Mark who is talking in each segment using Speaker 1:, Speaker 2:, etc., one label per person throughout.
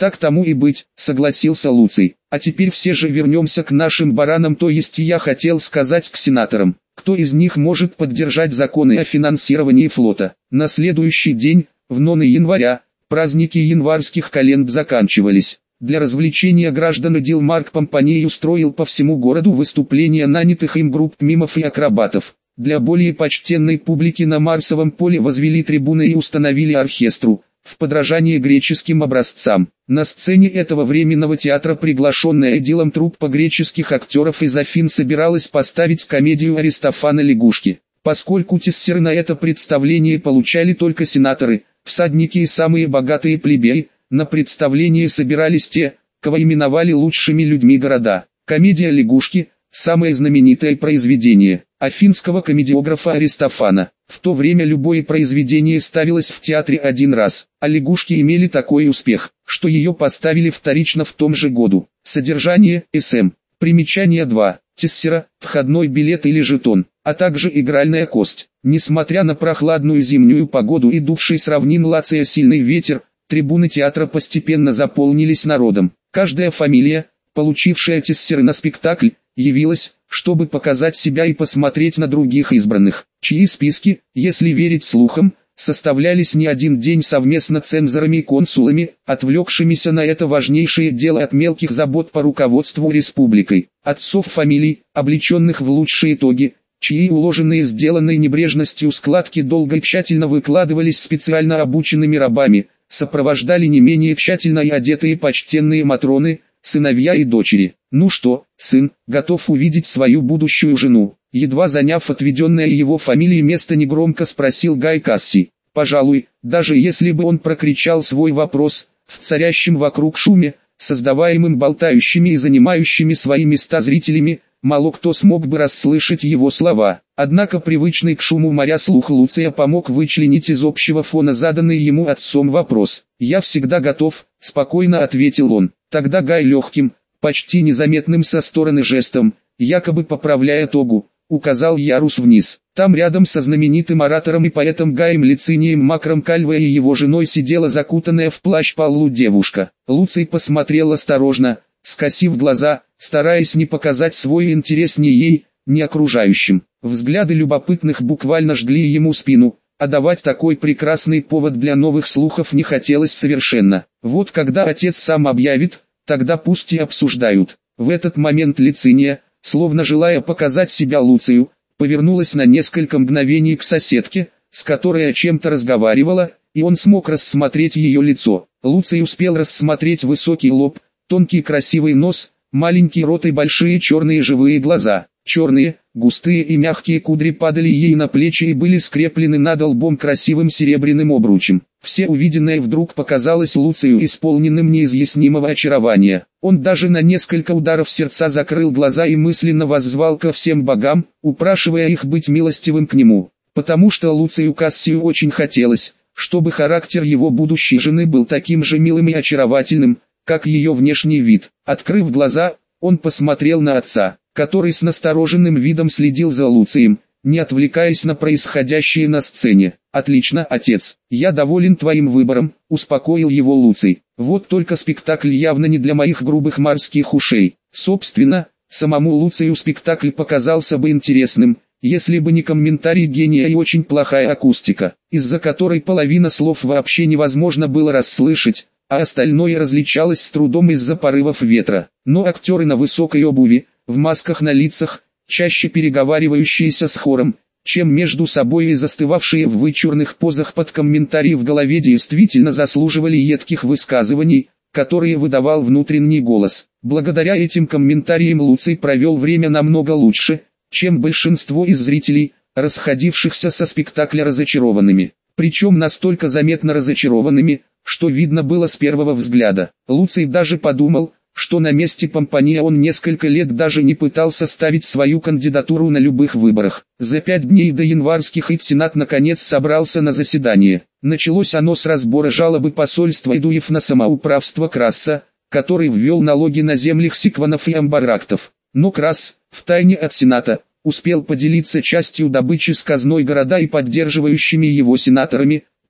Speaker 1: Так тому и быть, согласился Луций. А теперь все же вернемся к нашим баранам, то есть я хотел сказать к сенаторам. Кто из них может поддержать законы о финансировании флота? На следующий день, в 9 января, праздники январских календ заканчивались. Для развлечения граждан Эдил Марк Помпаней устроил по всему городу выступления нанятых им групп мимов и акробатов. Для более почтенной публики на Марсовом поле возвели трибуны и установили оркестру, в подражание греческим образцам. На сцене этого временного театра приглашенная Эдилом труппа греческих актеров из Афин собиралась поставить комедию Аристофана «Лягушки». Поскольку тессеры на это представление получали только сенаторы, всадники и самые богатые плебеи, на представление собирались те, кого именовали лучшими людьми города. Комедия «Лягушки» – самое знаменитое произведение афинского комедиографа Аристофана. В то время любое произведение ставилось в театре один раз, а «Лягушки» имели такой успех, что ее поставили вторично в том же году. Содержание СМ. Примечание 2. Тессера, входной билет или жетон, а также игральная кость. Несмотря на прохладную зимнюю погоду и дувший с равнин Лация сильный ветер, трибуны театра постепенно заполнились народом. Каждая фамилия, получившая тессеры на спектакль, явилась, чтобы показать себя и посмотреть на других избранных, чьи списки, если верить слухам, составлялись не один день совместно цензорами и консулами, отвлекшимися на это важнейшее дело от мелких забот по руководству республикой, отцов фамилий, облеченных в лучшие итоги, чьи уложенные сделанной небрежностью складки долго и тщательно выкладывались специально обученными рабами, сопровождали не менее тщательно и одетые почтенные матроны, сыновья и дочери. «Ну что, сын, готов увидеть свою будущую жену?» Едва заняв отведенное его фамилией место, негромко спросил Гай Кассий. Пожалуй, даже если бы он прокричал свой вопрос, в царящем вокруг шуме, создаваемым болтающими и занимающими свои места зрителями, мало кто смог бы расслышать его слова. Однако привычный к шуму моря слух Луция помог вычленить из общего фона заданный ему отцом вопрос. «Я всегда готов», — спокойно ответил он. Тогда Гай легким, почти незаметным со стороны жестом, якобы поправляя тогу, указал ярус вниз. Там рядом со знаменитым оратором и поэтом Гаем Лицинием Макром Кальвой и его женой сидела закутанная в плащ Паллу девушка. Луций посмотрел осторожно, скосив глаза, стараясь не показать свой интерес ни ей, ни окружающим. Взгляды любопытных буквально жгли ему спину, а давать такой прекрасный повод для новых слухов не хотелось совершенно. Вот когда отец сам объявит, тогда пусть и обсуждают. В этот момент Лициния, словно желая показать себя Луцию, повернулась на несколько мгновений к соседке, с которой о чем-то разговаривала, и он смог рассмотреть ее лицо. Луций успел рассмотреть высокий лоб, тонкий красивый нос, маленький рот и большие черные живые глаза. Черные, густые и мягкие кудри падали ей на плечи и были скреплены над лбом красивым серебряным обручем. Все увиденное вдруг показалось Луцию исполненным неизъяснимого очарования. Он даже на несколько ударов сердца закрыл глаза и мысленно воззвал ко всем богам, упрашивая их быть милостивым к нему. Потому что Луцию Кассию очень хотелось, чтобы характер его будущей жены был таким же милым и очаровательным, как ее внешний вид. Открыв глаза, он посмотрел на отца, который с настороженным видом следил за Луцием, не отвлекаясь на происходящее на сцене. «Отлично, отец, я доволен твоим выбором», — успокоил его Луций. «Вот только спектакль явно не для моих грубых морских ушей». Собственно, самому Луцию спектакль показался бы интересным, если бы не комментарий гения и очень плохая акустика, из-за которой половина слов вообще невозможно было расслышать, а остальное различалось с трудом из-за порывов ветра. Но актеры на высокой обуви, в масках на лицах, чаще переговаривающиеся с хором, чем между собой и застывавшие в вычурных позах под комментарии в голове действительно заслуживали едких высказываний, которые выдавал внутренний голос. Благодаря этим комментариям Луций провел время намного лучше, чем большинство из зрителей, расходившихся со спектакля разочарованными. Причем настолько заметно разочарованными, что видно было с первого взгляда. Луций даже подумал, что на месте Помпания он несколько лет даже не пытался ставить свою кандидатуру на любых выборах. За 5 дней до январских ид Сенат наконец собрался на заседание. Началось оно с разбора жалобы посольства Идуев на самоуправство Красса, который ввел налоги на земли сикванов и амбарактов. Но Красс, втайне от Сената, успел поделиться частью добычи с казной города и поддерживающими его сенаторами,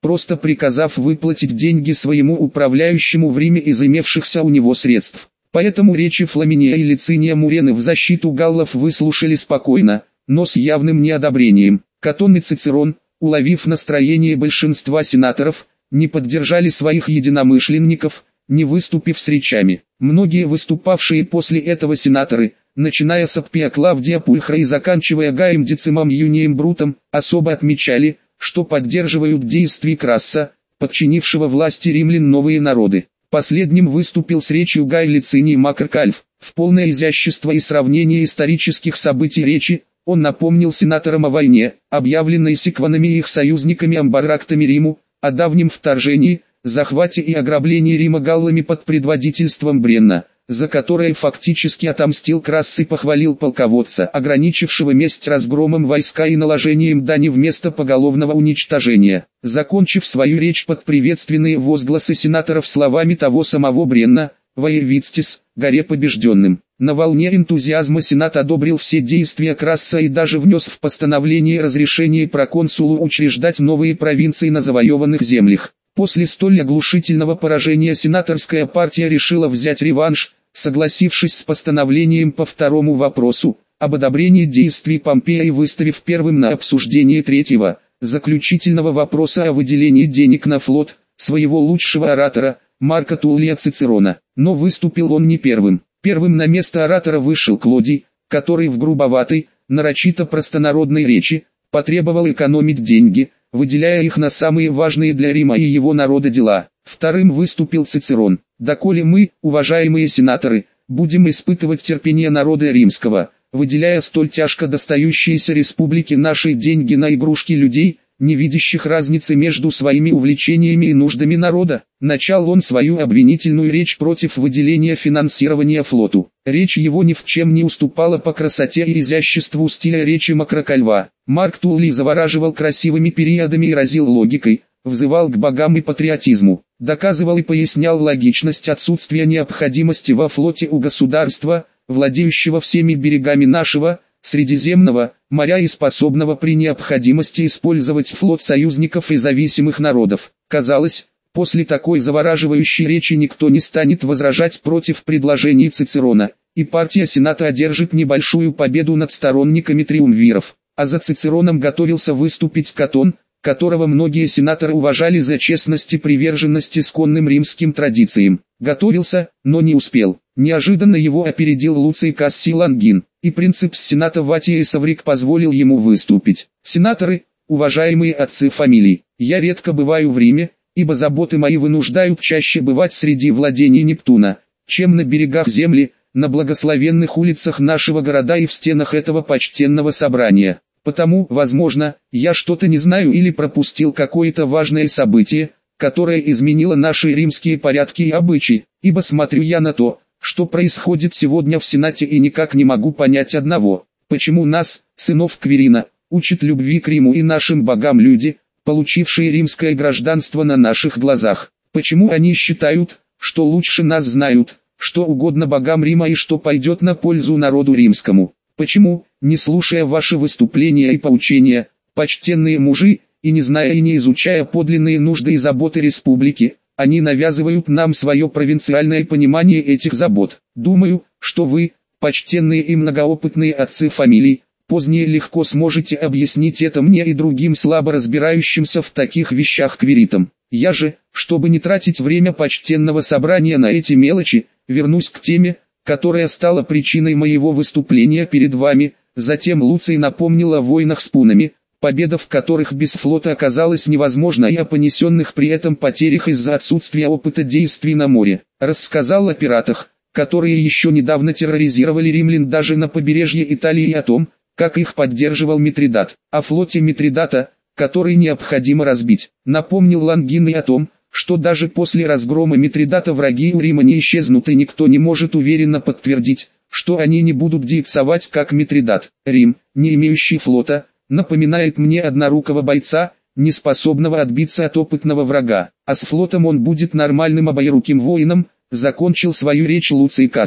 Speaker 1: просто приказав выплатить деньги своему управляющему в Риме из имевшихся у него средств. Поэтому речи Фламиния и Лициния Мурены в защиту галлов выслушали спокойно, но с явным неодобрением. Катон и Цицерон, уловив настроение большинства сенаторов, не поддержали своих единомышленников, не выступив с речами. Многие выступавшие после этого сенаторы, начиная с Аппия Клавдия Пульхра и заканчивая Гаем Децимом Юнием Брутом, особо отмечали, что поддерживают действия Красса, подчинившего власти римлян новые народы. Последним выступил с речью Гай Лициний Макар Кальв. В полное изящество и сравнение исторических событий речи, он напомнил сенаторам о войне, объявленной сикванами и их союзниками амбарактами Риму, о давнем вторжении, захвате и ограблении Рима галлами под предводительством Бренна, за которое фактически отомстил Красс и похвалил полководца, ограничившего месть разгромом войска и наложением дани вместо поголовного уничтожения. Закончив свою речь под приветственные возгласы сенаторов словами того самого Бренна, «Воевицтис, горе побежденным». На волне энтузиазма Сенат одобрил все действия Красса и даже внес в постановление разрешение проконсулу учреждать новые провинции на завоеванных землях. После столь оглушительного поражения сенаторская партия решила взять реванш, согласившись с постановлением по второму вопросу, об одобрении действий Помпея и выставив первым на обсуждение третьего, заключительного вопроса о выделении денег на флот, своего лучшего оратора, Марка Туллия Цицерона. Но выступил он не первым. Первым на место оратора вышел Клодий, который в грубоватой, нарочито простонародной речи, потребовал экономить деньги, выделяя их на самые важные для Рима и его народа дела. Вторым выступил Цицерон. «Доколе мы, уважаемые сенаторы, будем испытывать терпение народа римского, выделяя столь тяжко достающиеся республике наши деньги на игрушки людей, не видящих разницы между своими увлечениями и нуждами народа», начал он свою обвинительную речь против выделения финансирования флоту. Речь его ни в чем не уступала по красоте и изяществу стиля речи Макрокальва. Марк Туллий завораживал красивыми периодами и разил логикой, взывал к богам и патриотизму, доказывал и пояснял логичность отсутствия необходимости во флоте у государства, владеющего всеми берегами нашего, Средиземного моря и способного при необходимости использовать флот союзников и зависимых народов. Казалось, после такой завораживающей речи никто не станет возражать против предложений Цицерона, и партия Сената одержит небольшую победу над сторонниками триумвиров. А за Цицероном готовился выступить Катон, которого многие сенаторы уважали за честность и приверженность исконным римским традициям. Готовился, но не успел. Неожиданно его опередил Луций Кассий Лонгин, и принцип Сената Ватий Саврик позволил ему выступить. «Сенаторы, уважаемые отцы фамилий, я редко бываю в Риме, ибо заботы мои вынуждают чаще бывать среди владений Нептуна, чем на берегах земли, на благословенных улицах нашего города и в стенах этого почтенного собрания. Потому, возможно, я что-то не знаю или пропустил какое-то важное событие, которое изменило наши римские порядки и обычаи, ибо смотрю я на то, что происходит сегодня в Сенате и никак не могу понять одного: почему нас, сынов Квирина, учат любви к Риму и нашим богам люди, получившие римское гражданство на наших глазах? Почему они считают, что лучше нас знают, что угодно богам Рима и что пойдет на пользу народу римскому? Почему, не слушая ваши выступления и поучения, почтенные мужи, и не зная и не изучая подлинные нужды и заботы республики, они навязывают нам свое провинциальное понимание этих забот? Думаю, что вы, почтенные и многоопытные отцы фамилий, позднее легко сможете объяснить это мне и другим слабо разбирающимся в таких вещах квиритам. Я же, чтобы не тратить время почтенного собрания на эти мелочи, вернусь к теме, которая стала причиной моего выступления перед вами. Затем Луций напомнил о войнах с пунами, победа в которых без флота оказалась невозможна, и о понесенных при этом потерях из-за отсутствия опыта действий на море. Рассказал о пиратах, которые еще недавно терроризировали римлян даже на побережье Италии, и о том, как их поддерживал Митридат. О флоте Митридата, который необходимо разбить. Напомнил Лонгин и о том, что даже после разгрома Митридата враги у Рима не исчезнут, и никто не может уверенно подтвердить, что они не будут действовать как Митридат. Рим, не имеющий флота, напоминает мне однорукого бойца, не способного отбиться от опытного врага. А с флотом он будет нормальным обоеруким воином, закончил свою речь Луций Кассий.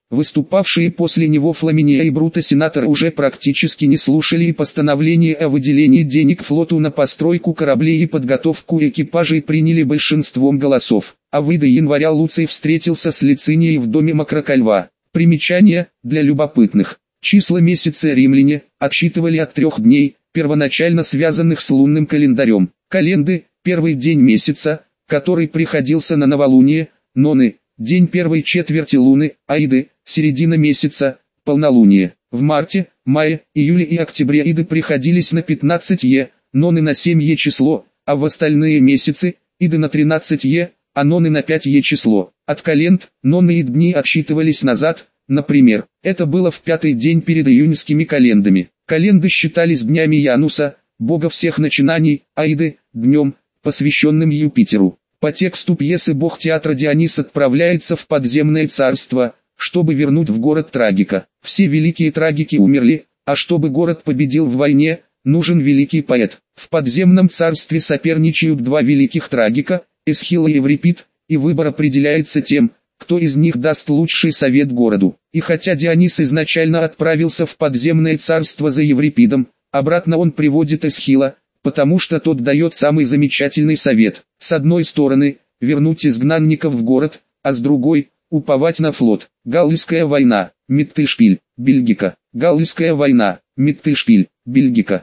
Speaker 1: Выступавшие после него Фламиния и Бруто сенаторы уже практически не слушали и постановление о выделении денег флоту на постройку кораблей и подготовку экипажей приняли большинством голосов. А в января Луций встретился с Лицинией в доме Макрокальва. Примечание для любопытных. Числа месяца римляне отсчитывали от 3 дней, первоначально связанных с лунным календарем. Календы – первый день месяца, который приходился на новолуние, ноны – день первой четверти луны, аиды – середина месяца, полнолуние. В марте, мае, июле и октябре аиды приходились на 15 ноны на 7 число, а в остальные месяцы – иды на 13 а ноны на 5 число. От календ, ноны и дни отсчитывались назад, например, это было в 5-й день перед июньскими календами. Календы считались днями Януса, бога всех начинаний, аиды – днем, посвященным Юпитеру. По тексту пьесы бог театра Дионис отправляется в подземное царство, чтобы вернуть в город трагика. Все великие трагики умерли, а чтобы город победил в войне, нужен великий поэт. В подземном царстве соперничают два великих трагика, Эсхил и Еврипид, и выбор определяется тем, кто из них даст лучший совет городу. И хотя Дионис изначально отправился в подземное царство за Еврипидом, обратно он приводит Эсхила, потому что тот дает самый замечательный совет. С одной стороны, вернуть изгнанников в город, а с другой, уповать на флот. Галлийская война, Миттельшпиль, Бельгика. Галлийская война, Миттельшпиль, Бельгика.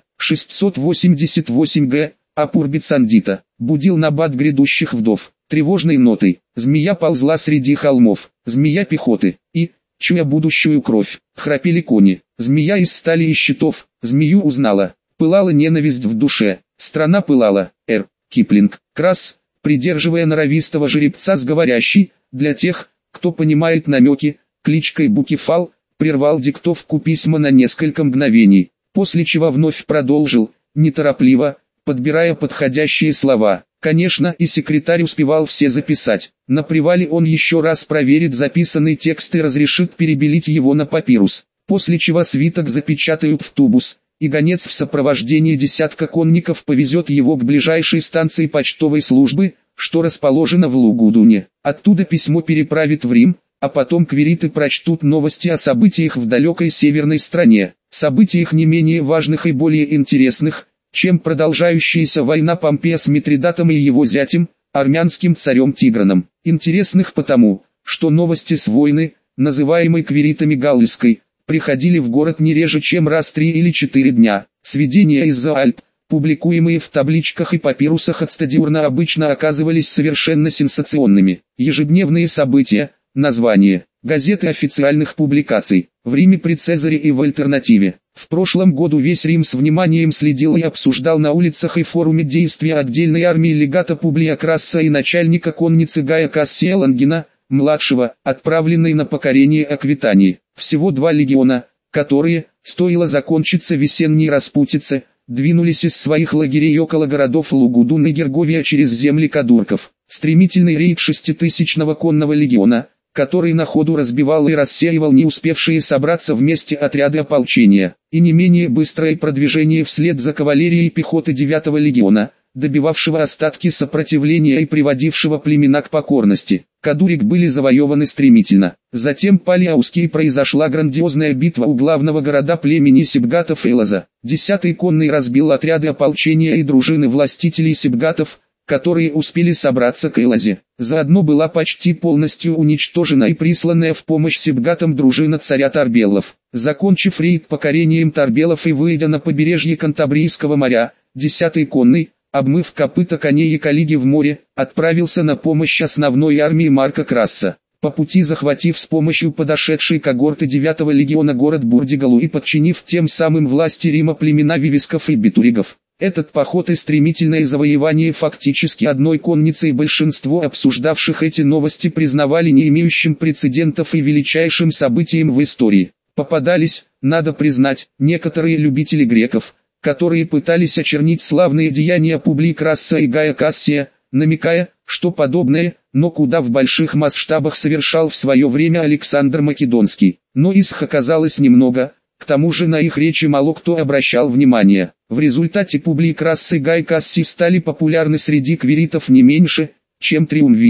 Speaker 1: 688 г. Апурбицандита. Будил набат грядущих вдов. Тревожной нотой. Змея ползла среди холмов. Змея пехоты. И, чуя будущую кровь, храпели кони. Змея из стали и щитов. Змею узнала. Пылала ненависть в душе. Страна пылала. Р. Киплинг. Крас, придерживая норовистого жеребца с говорящей, для тех, кто понимает намеки, кличкой Букефал, прервал диктовку письма на несколько мгновений, после чего вновь продолжил, неторопливо, подбирая подходящие слова. Конечно, и секретарь успевал все записать. На привале он еще раз проверит записанный текст и разрешит перебелить его на папирус, после чего свиток запечатают в тубус, и гонец в сопровождении десятка конников повезет его к ближайшей станции почтовой службы, что расположена в Лугудуне. Оттуда письмо переправит в Рим, а потом квириты прочтут новости о событиях в далекой северной стране, событиях не менее важных и более интересных, чем продолжающаяся война Помпея с Митридатом и его зятем, армянским царем Тиграном. Интересных потому, что новости с войны, называемой квиритами Галлийской, приходили в город не реже чем раз 3 или 4 дня. Сведения из-за Альп, публикуемые в табличках и папирусах от Стадиурна, обычно оказывались совершенно сенсационными. Ежедневные события, названия, газеты официальных публикаций, в Риме при Цезаре и в альтернативе. В прошлом году весь Рим с вниманием следил и обсуждал на улицах и форуме действия отдельной армии легата Публия Красса и начальника конницы Гая Кассия Лангина, младшего, отправленной на покорение Аквитании. Всего 2 легиона, которые, стоило закончиться весенней распутице, двинулись из своих лагерей около городов Лугудун и Герговия через земли кадурков. Стремительный рейд 6000-го конного легиона, который на ходу разбивал и рассеивал не успевшие собраться вместе отряды ополчения, и не менее быстрое продвижение вслед за кавалерией пехоты 9-го легиона, добивавшего остатки сопротивления и приводившего племена к покорности. Кадурик были завоеваны стремительно. Затем пали Ауски и произошла грандиозная битва у главного города племени сибгатов Элаза. 10-й конный разбил отряды ополчения и дружины властителей сибгатов, которые успели собраться к Элазе. Заодно была почти полностью уничтожена и присланная в помощь сибгатам дружина царя Тарбеллов. Закончив рейд покорением Тарбеллов и выйдя на побережье Кантабрийского моря, 10-й конный, обмыв копыта коней и коллеги в море, отправился на помощь основной армии Марка Красса. По пути захватив с помощью подошедшей когорты 9-го легиона город Бурдигалу и подчинив тем самым власти Рима племена вивисков и битуригов. Этот поход и стремительное завоевание фактически одной конницей большинство обсуждавших эти новости признавали не имеющим прецедентов и величайшим событием в истории. Попадались, надо признать, некоторые любители греков, которые пытались очернить славные деяния Публии Красса и Гая Кассия, намекая, что подобное, но куда в больших масштабах совершал в свое время Александр Македонский. Но их оказалось немного, к тому же на их речи мало кто обращал внимание. В результате Публий Красс и Гай Кассий стали популярны среди квиритов не меньше, чем триумвиры.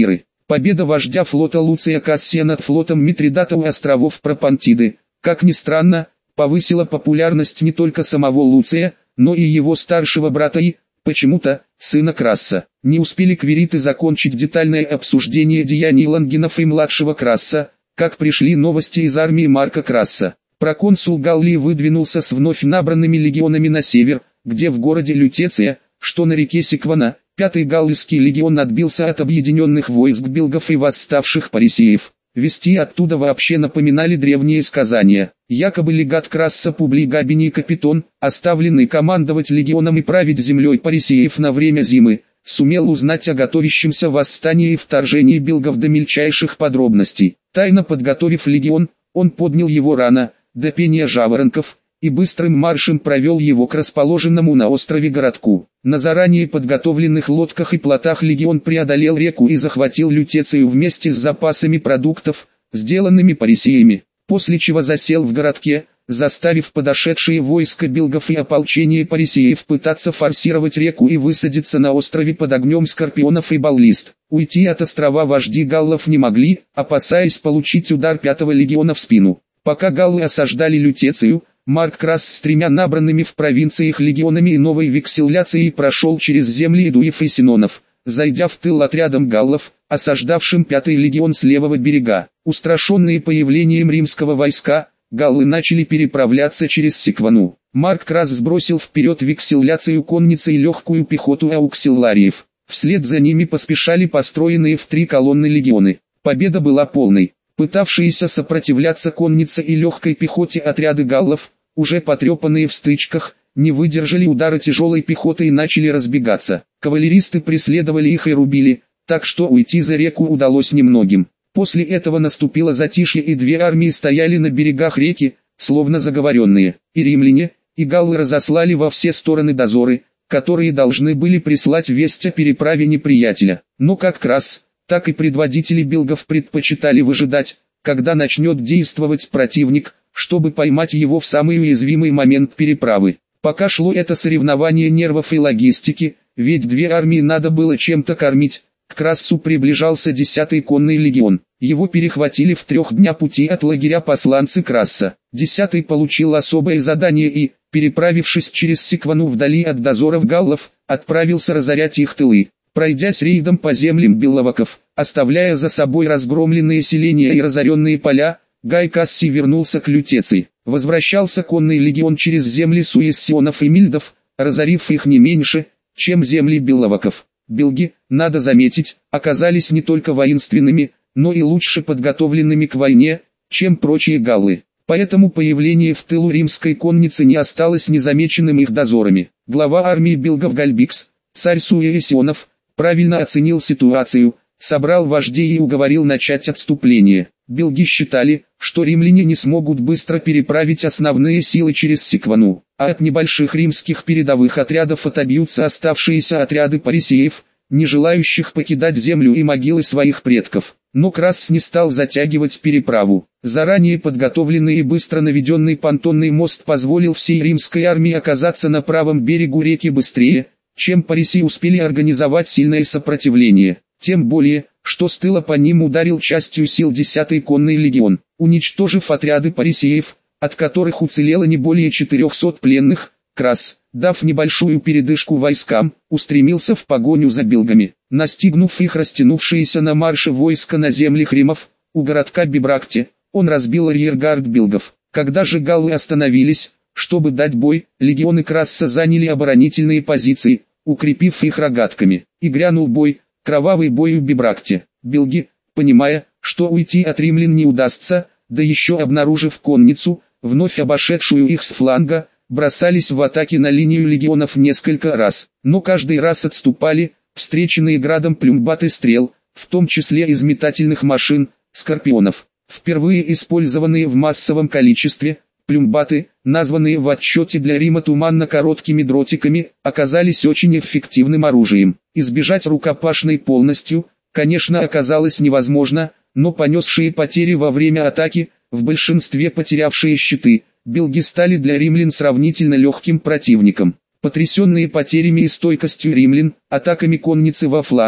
Speaker 1: Победа вождя флота Луция Кассия над флотом Митридата у островов Пропонтиды, как ни странно, повысила популярность не только самого Луция, но и его старшего брата и, почему-то, сына Красса. Не успели квириты закончить детальное обсуждение деяний Лонгинов и младшего Красса, как пришли новости из армии Марка Красса. Проконсул Галлии выдвинулся с вновь набранными легионами на север, где в городе Лютеция, что на реке Секвана, 5-й Галлийский легион отбился от объединенных войск белгов и восставших парисеев. Вести оттуда вообще напоминали древние сказания. Якобы легат Красса Публий Габиний Капитон, оставленный командовать легионом и править землей парисеев на время зимы, сумел узнать о готовящемся восстании и вторжении белгов до мельчайших подробностей. Тайно подготовив легион, он поднял его рано, до пения жаворонков, и быстрым маршем провел его к расположенному на острове городку. На заранее подготовленных лодках и плотах легион преодолел реку и захватил Лютецию вместе с запасами продуктов, сделанными парисеями, после чего засел в городке, заставив подошедшие войска белгов и ополчение парисеев пытаться форсировать реку и высадиться на острове под огнем скорпионов и баллист. Уйти от острова вожди галлов не могли, опасаясь получить удар 5-го легиона в спину. Пока галлы осаждали Лютецию, Марк Красс с 3 набранными в провинциях легионами и новой векселляцией прошел через земли идуев и синонов, зайдя в тыл отрядом галлов, осаждавшим 5-й легион с левого берега. Устрашенные появлением римского войска, галлы начали переправляться через Секвану. Марк Красс сбросил вперед векселляцию конницы и легкую пехоту ауксиллариев. Вслед за ними поспешали построенные в 3 колонны легионы. Победа была полной. Пытавшиеся сопротивляться коннице и легкой пехоте отряды галлов, уже потрепанные в стычках, не выдержали удара тяжелой пехоты и начали разбегаться. Кавалеристы преследовали их и рубили, так что уйти за реку удалось немногим. После этого наступило затишье, и 2 армии стояли на берегах реки, словно заговоренные. И римляне, и галлы разослали во все стороны дозоры, которые должны были прислать весть о переправе неприятеля. Но как Красс, так и предводители белгов предпочитали выжидать, когда начнет действовать противник, чтобы поймать его в самый уязвимый момент переправы. Пока шло это соревнование нервов и логистики, ведь 2 армии надо было чем-то кормить, к Крассу приближался 10-й конный легион. Его перехватили в 3 дня пути от лагеря посланцы Красса. 10-й получил особое задание и, переправившись через Секвану вдали от дозоров галлов, отправился разорять их тылы. Пройдясь рейдом по землям белловаков, оставляя за собой разгромленные селения и разоренные поля, Гай Кассий вернулся к Лютеции. Возвращался конный легион через земли суессионов и мильдов, разорив их не меньше, чем земли белловаков. Белги, надо заметить, оказались не только воинственными, но и лучше подготовленными к войне, чем прочие галлы. Поэтому появление в тылу римской конницы не осталось незамеченным их дозорами. Глава армии белгов Гальбикс, царь суессионов, правильно оценил ситуацию, собрал вождей и уговорил начать отступление. Белги считали, что римляне не смогут быстро переправить основные силы через Секвану, а от небольших римских передовых отрядов отобьются оставшиеся отряды парисеев, не желающих покидать землю и могилы своих предков. Но Красс не стал затягивать переправу. Заранее подготовленный и быстро наведенный понтонный мост позволил всей римской армии оказаться на правом берегу реки быстрее, чем парисеи успели организовать сильное сопротивление. Тем более, что с тыла по ним ударил частью сил 10-й конный легион, уничтожив отряды парисеев, от которых уцелело не более 400 пленных. Красс, дав небольшую передышку войскам, устремился в погоню за белгами. Настигнув их растянувшиеся на марше войска на землях римов, у городка Бибракте, он разбил арьергард белгов. Когда же галлы остановились, чтобы дать бой, легионы Красса заняли оборонительные позиции, укрепив их рогатками. И грянул бой, кровавый бой у Бибракте. Белги, понимая, что уйти от римлян не удастся, да еще обнаружив конницу, вновь обошедшую их с фланга, бросались в атаки на линию легионов несколько раз, но каждый раз отступали, встреченные градом плюмбат и стрел, в том числе из метательных машин, скорпионов. Впервые использованные в массовом количестве, плюмбаты, названные в отчете для Рима туманно-короткими дротиками, оказались очень эффективным оружием. Избежать рукопашной полностью, конечно, оказалось невозможно, но понесшие потери во время атаки, в большинстве потерявшие щиты, белги стали для римлян сравнительно легким противником. Потрясенные потерями и стойкостью римлян, атаками конницы во фланг,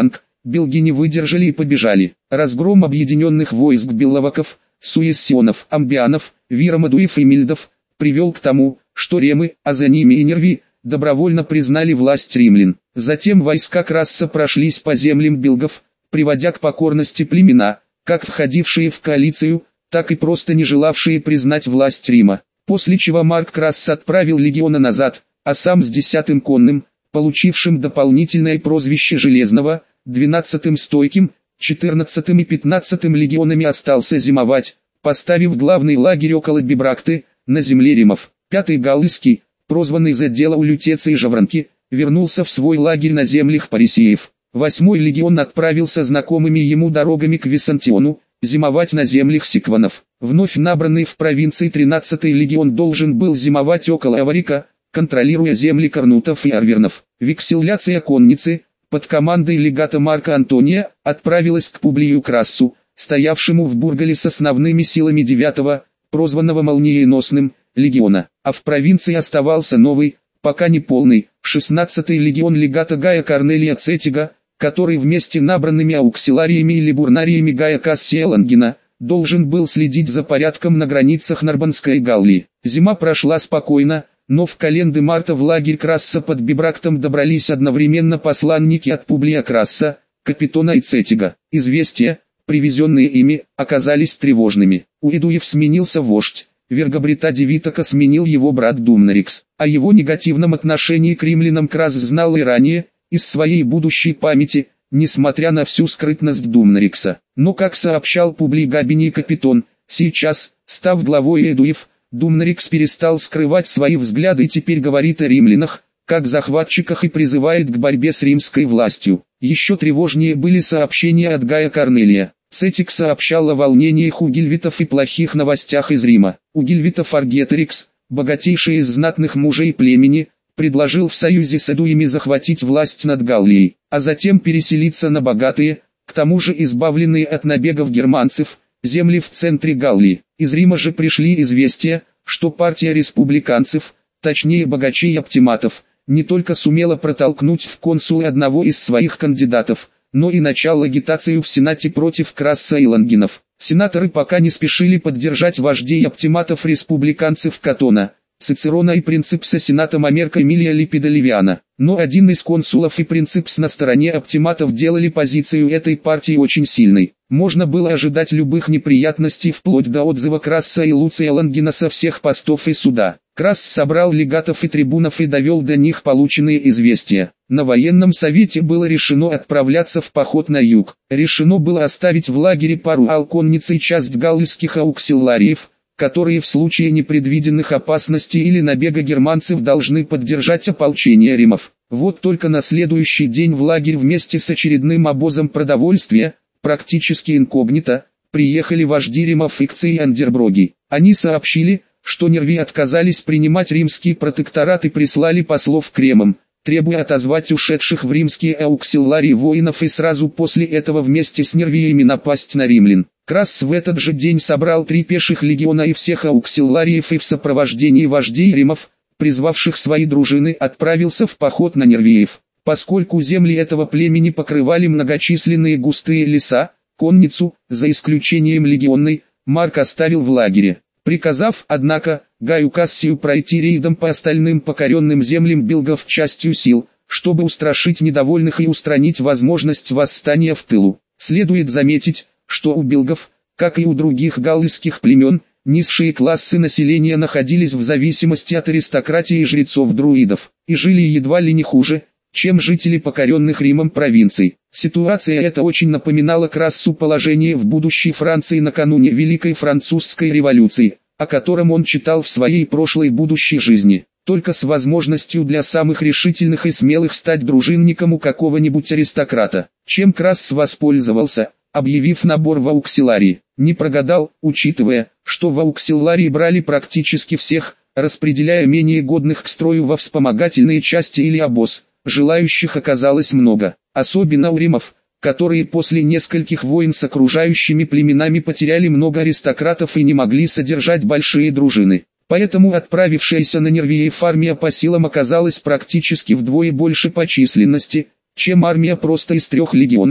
Speaker 1: Белги не выдержали и побежали. Разгром объединенных войск белловаков, суессионов, амбианов, виромадуев и мильдов привел к тому, что ремы, а за ними и нерви, добровольно признали власть римлян. Затем войска Красса прошлись по землям белгов, приводя к покорности племена, как входившие в коалицию, так и просто не желавшие признать власть Рима. После чего Марк Красс отправил легионы назад, а сам с 10-м конным, получившим дополнительное прозвище Железного, 12-м стойким, 14-м и 15-м легионами остался зимовать, поставив главный лагерь около Бибракты, на земле римов. 5-й Галлийский, прозванный за дело у Лютеции Жаворонки, вернулся в свой лагерь на землях Парисеев. 8-й легион отправился знакомыми ему дорогами к Висантиону, зимовать на землях Сикванов. Вновь набранный в провинции 13-й легион должен был зимовать около Аварика, контролируя земли Корнутов и Арвернов. Векселляция конницы, под командой легата Марка Антония, отправилась к Публию Крассу, стоявшему в Бургале с основными силами 9-го, прозванного молниеносным, легиона. А в провинции оставался новый, пока не полный, 16-й легион легата Гая Корнелия Цетига, который вместе набранными ауксилариями и либурнариями Гая Кассия Лангина, должен был следить за порядком на границах Нарбонской Галлии. Зима прошла спокойно, но в календы марта в лагерь Красса под Бибрактом добрались одновременно посланники от Публия Красса, Капитона и Цетига. Известия, привезенные ими, оказались тревожными. У Эдуев сменился вождь, Вергобрита Девитока сменил его брат Думнарикс. О его негативном отношении к римлянам Красс знал и ранее, из своей будущей памяти, несмотря на всю скрытность Думнарикса. Но как сообщал Публий Габиний Капитон, сейчас, став главой Эдуев, Думнарикс перестал скрывать свои взгляды и теперь говорит о римлянах, как захватчиках и призывает к борьбе с римской властью. Еще тревожнее были сообщения от Гая Корнелия. Цетик сообщал о волнениях у гильвитов и плохих новостях из Рима. У гильвитов Аргеторикс, богатейший из знатных мужей племени, предложил в союзе с эдуями захватить власть над Галлией, а затем переселиться на богатые, к тому же избавленные от набегов германцев, земли в центре Галлии. Из Рима же пришли известия, что партия республиканцев, точнее богачей и оптиматов, не только сумела протолкнуть в консулы одного из своих кандидатов, но и начал агитацию в Сенате против Красса и Лангинов. Сенаторы пока не спешили поддержать вождей оптиматов-республиканцев Катона, Цицерона и принципса Сената Мамерка Эмилия Липида Ливиана. Но один из консулов и принципс на стороне оптиматов делали позицию этой партии очень сильной. Можно было ожидать любых неприятностей вплоть до отзыва Красса и Луция Лангина со всех постов и суда. Красс собрал легатов и трибунов и довел до них полученные известия. На военном совете было решено отправляться в поход на юг. Решено было оставить в лагере пару алконниц и часть галлийских ауксилариев, которые в случае непредвиденных опасностей или набега германцев должны поддержать ополчение римов. Вот только на следующий день в лагерь вместе с очередным обозом продовольствия, практически инкогнито, приехали вожди римов Икций и Андерброги. Они сообщили, что нерви отказались принимать римский протекторат и прислали послов к ремам, требуя отозвать ушедших в римские ауксиларии воинов и сразу после этого вместе с нервиями напасть на римлян. Красс в этот же день собрал 3 пеших легиона и всех ауксилариев и в сопровождении вождей римов, призвавших свои дружины, отправился в поход на нервиев. Поскольку земли этого племени покрывали многочисленные густые леса, конницу, за исключением легионной, Марк оставил в лагере, приказав, однако, Гаю Кассию пройти рейдом по остальным покоренным землям белгов частью сил, чтобы устрашить недовольных и устранить возможность восстания в тылу. Следует заметить, что у белгов, как и у других галлийских племен, низшие классы населения находились в зависимости от аристократии и жрецов-друидов, и жили едва ли не хуже, чем жители покоренных Римом провинций. Ситуация эта очень напоминала Крассу положение в будущей Франции накануне Великой Французской революции, о котором он читал в своей прошлой будущей жизни, только с возможностью для самых решительных и смелых стать дружинником у какого-нибудь аристократа. Чем Красс воспользовался, объявив набор в ауксиларии, не прогадал, учитывая, что в ауксиларии брали практически всех, распределяя менее годных к строю во вспомогательные части или обоз. Желающих оказалось много, особенно у римов, которые после нескольких войн с окружающими племенами потеряли много аристократов и не могли содержать большие дружины. Поэтому отправившаяся на нервиев армия по силам оказалась практически вдвое больше по численности, чем армия просто из 3 легионов,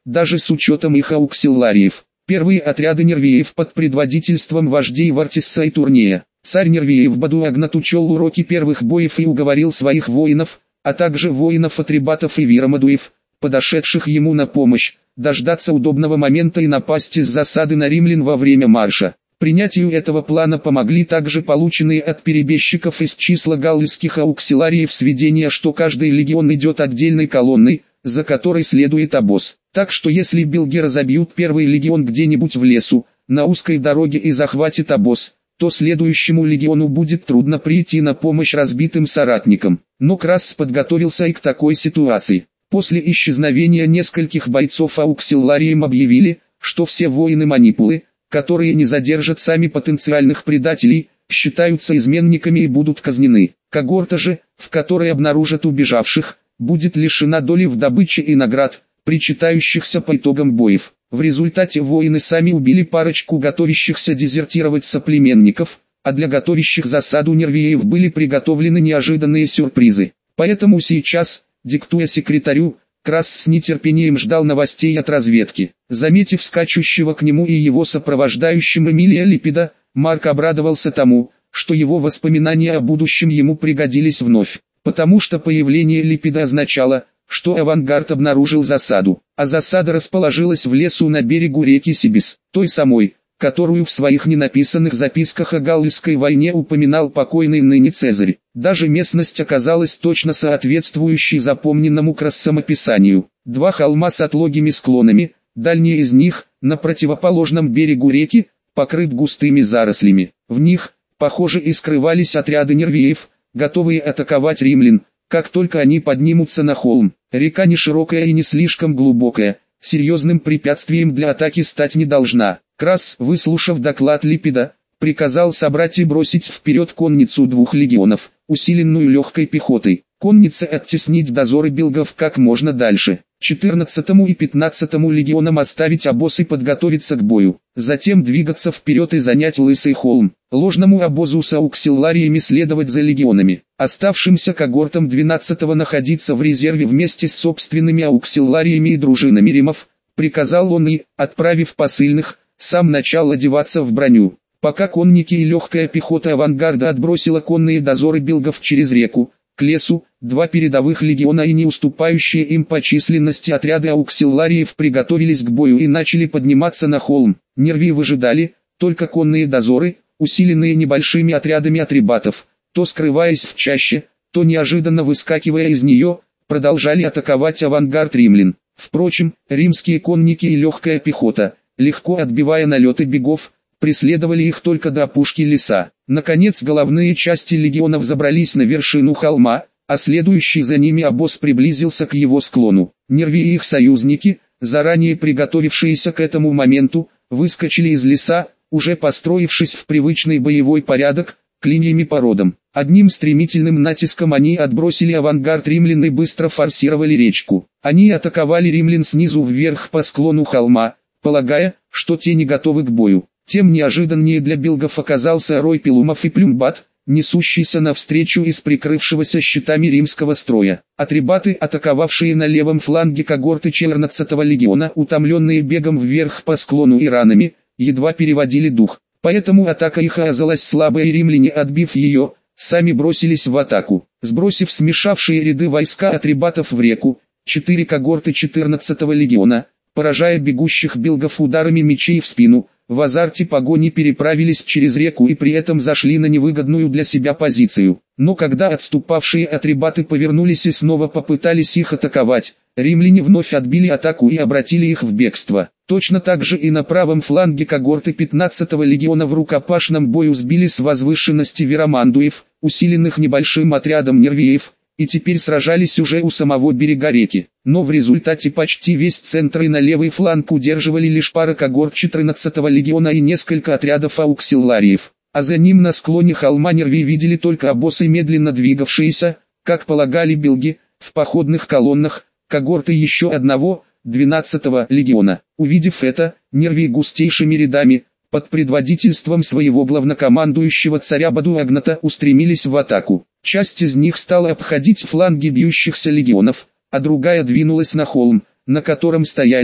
Speaker 1: даже с учетом их ауксиллариев. Первые отряды нервиев под предводительством вождей Вартисса и Турнея. Царь нервиев Баду-Агнат учел уроки первых боев и уговорил своих воинов, а также воинов Атрибатов и Вирамадуев, подошедших ему на помощь, дождаться удобного момента и напасть из засады на римлян во время марша. Принятию этого плана помогли также полученные от перебежчиков из числа галлийских ауксиллариев сведения, что каждый легион идет отдельной колонной, за которой следует обоз. Так что если белги разобьют первый легион где-нибудь в лесу, на узкой дороге и захватит обоз, то следующему легиону будет трудно прийти на помощь разбитым соратникам. Но Красс подготовился и к такой ситуации. После исчезновения нескольких бойцов ауксилларием объявили, что все воины-манипулы, которые не задержат сами потенциальных предателей, считаются изменниками и будут казнены. Когорта же, в которой обнаружат убежавших, будет лишена доли в добыче и наград, причитающихся по итогам боев. В результате воины сами убили парочку готовящихся дезертировать соплеменников, а для готовящих засаду нервиев были приготовлены неожиданные сюрпризы. Поэтому сейчас, диктуя секретарю, Красс с нетерпением ждал новостей от разведки. Заметив скачущего к нему и его сопровождающим Эмилия Липида, Марк обрадовался тому, что его воспоминания о будущем ему пригодились вновь, потому что появление Липида означало, что авангард обнаружил засаду, а засада расположилась в лесу на берегу реки Сибис, той самой, которую в своих ненаписанных записках о Галлийской войне упоминал покойный ныне Цезарь. Даже местность оказалась точно соответствующей запомненному Крассом описанию. Два холма с отлогими склонами, дальний из них, на противоположном берегу реки, покрыт густыми зарослями. В них, похоже, и скрывались отряды нервиев, готовые атаковать римлян, как только они поднимутся на холм. Река не широкая и не слишком глубокая, серьезным препятствием для атаки стать не должна. Красс, выслушав доклад Липида, приказал собрать и бросить вперед конницу двух легионов, усиленную легкой пехотой. Коннице оттеснить дозоры белгов как можно дальше. 14-му и 15-му легионам оставить обоз и подготовиться к бою. Затем двигаться вперед и занять Лысый холм. Ложному обозу с ауксиллариями следовать за легионами. Оставшимся когортам 12-го находиться в резерве вместе с собственными ауксиллариями и дружинами римов, приказал он и, отправив посыльных, сам начал одеваться в броню. Пока конники и легкая пехота авангарда отбросила конные дозоры белгов через реку, к лесу, два передовых легиона и не уступающие им по численности отряды ауксиллариев приготовились к бою и начали подниматься на холм. Нервии выжидали, только конные дозоры, усиленные небольшими отрядами атрибатов, то скрываясь в чаще, то неожиданно выскакивая из нее, продолжали атаковать авангард римлян. Впрочем, римские конники и легкая пехота, легко отбивая налеты бегов, преследовали их только до опушки леса. Наконец головные части легионов забрались на вершину холма, а следующий за ними обоз приблизился к его склону. Нерви и их союзники, заранее приготовившиеся к этому моменту, выскочили из леса, уже построившись в привычный боевой порядок, клиньями по родам. Одним стремительным натиском они отбросили авангард римлян и быстро форсировали речку. Они атаковали римлян снизу вверх по склону холма, полагая, что те не готовы к бою. Тем неожиданнее для белгов оказался рой пилумов и плюмбат, несущийся навстречу из прикрывшегося щитами римского строя. Атрибаты, атаковавшие на левом фланге когорты 14-го легиона, утомленные бегом вверх по склону и ранами, едва переводили дух. Поэтому атака их оказалась слабой, и римляне, отбив ее, сами бросились в атаку. Сбросив смешавшие ряды войска атрибатов в реку, 4 когорты 14-го легиона, поражая бегущих белгов ударами мечей в спину, в азарте погони переправились через реку и при этом зашли на невыгодную для себя позицию. Но когда отступавшие атрибаты повернулись и снова попытались их атаковать, римляне вновь отбили атаку и обратили их в бегство. Точно так же и на правом фланге когорты 15-го легиона в рукопашном бою сбили с возвышенности вирамандуев, усиленных небольшим отрядом нервиев, и теперь сражались уже у самого берега реки. Но в результате почти весь центр и на левый фланг удерживали лишь пара когорт 14-го легиона и несколько отрядов ауксиллариев. А за ним на склоне холма нервии видели только обоз и медленно двигавшиеся, как полагали белги, в походных колоннах, когорты еще одного, 12-го легиона. Увидев это, нервии густейшими рядами, под предводительством своего главнокомандующего царя Баду-Агната, устремились в атаку. Часть из них стала обходить фланги бьющихся легионов, а другая двинулась на холм, на котором стояли,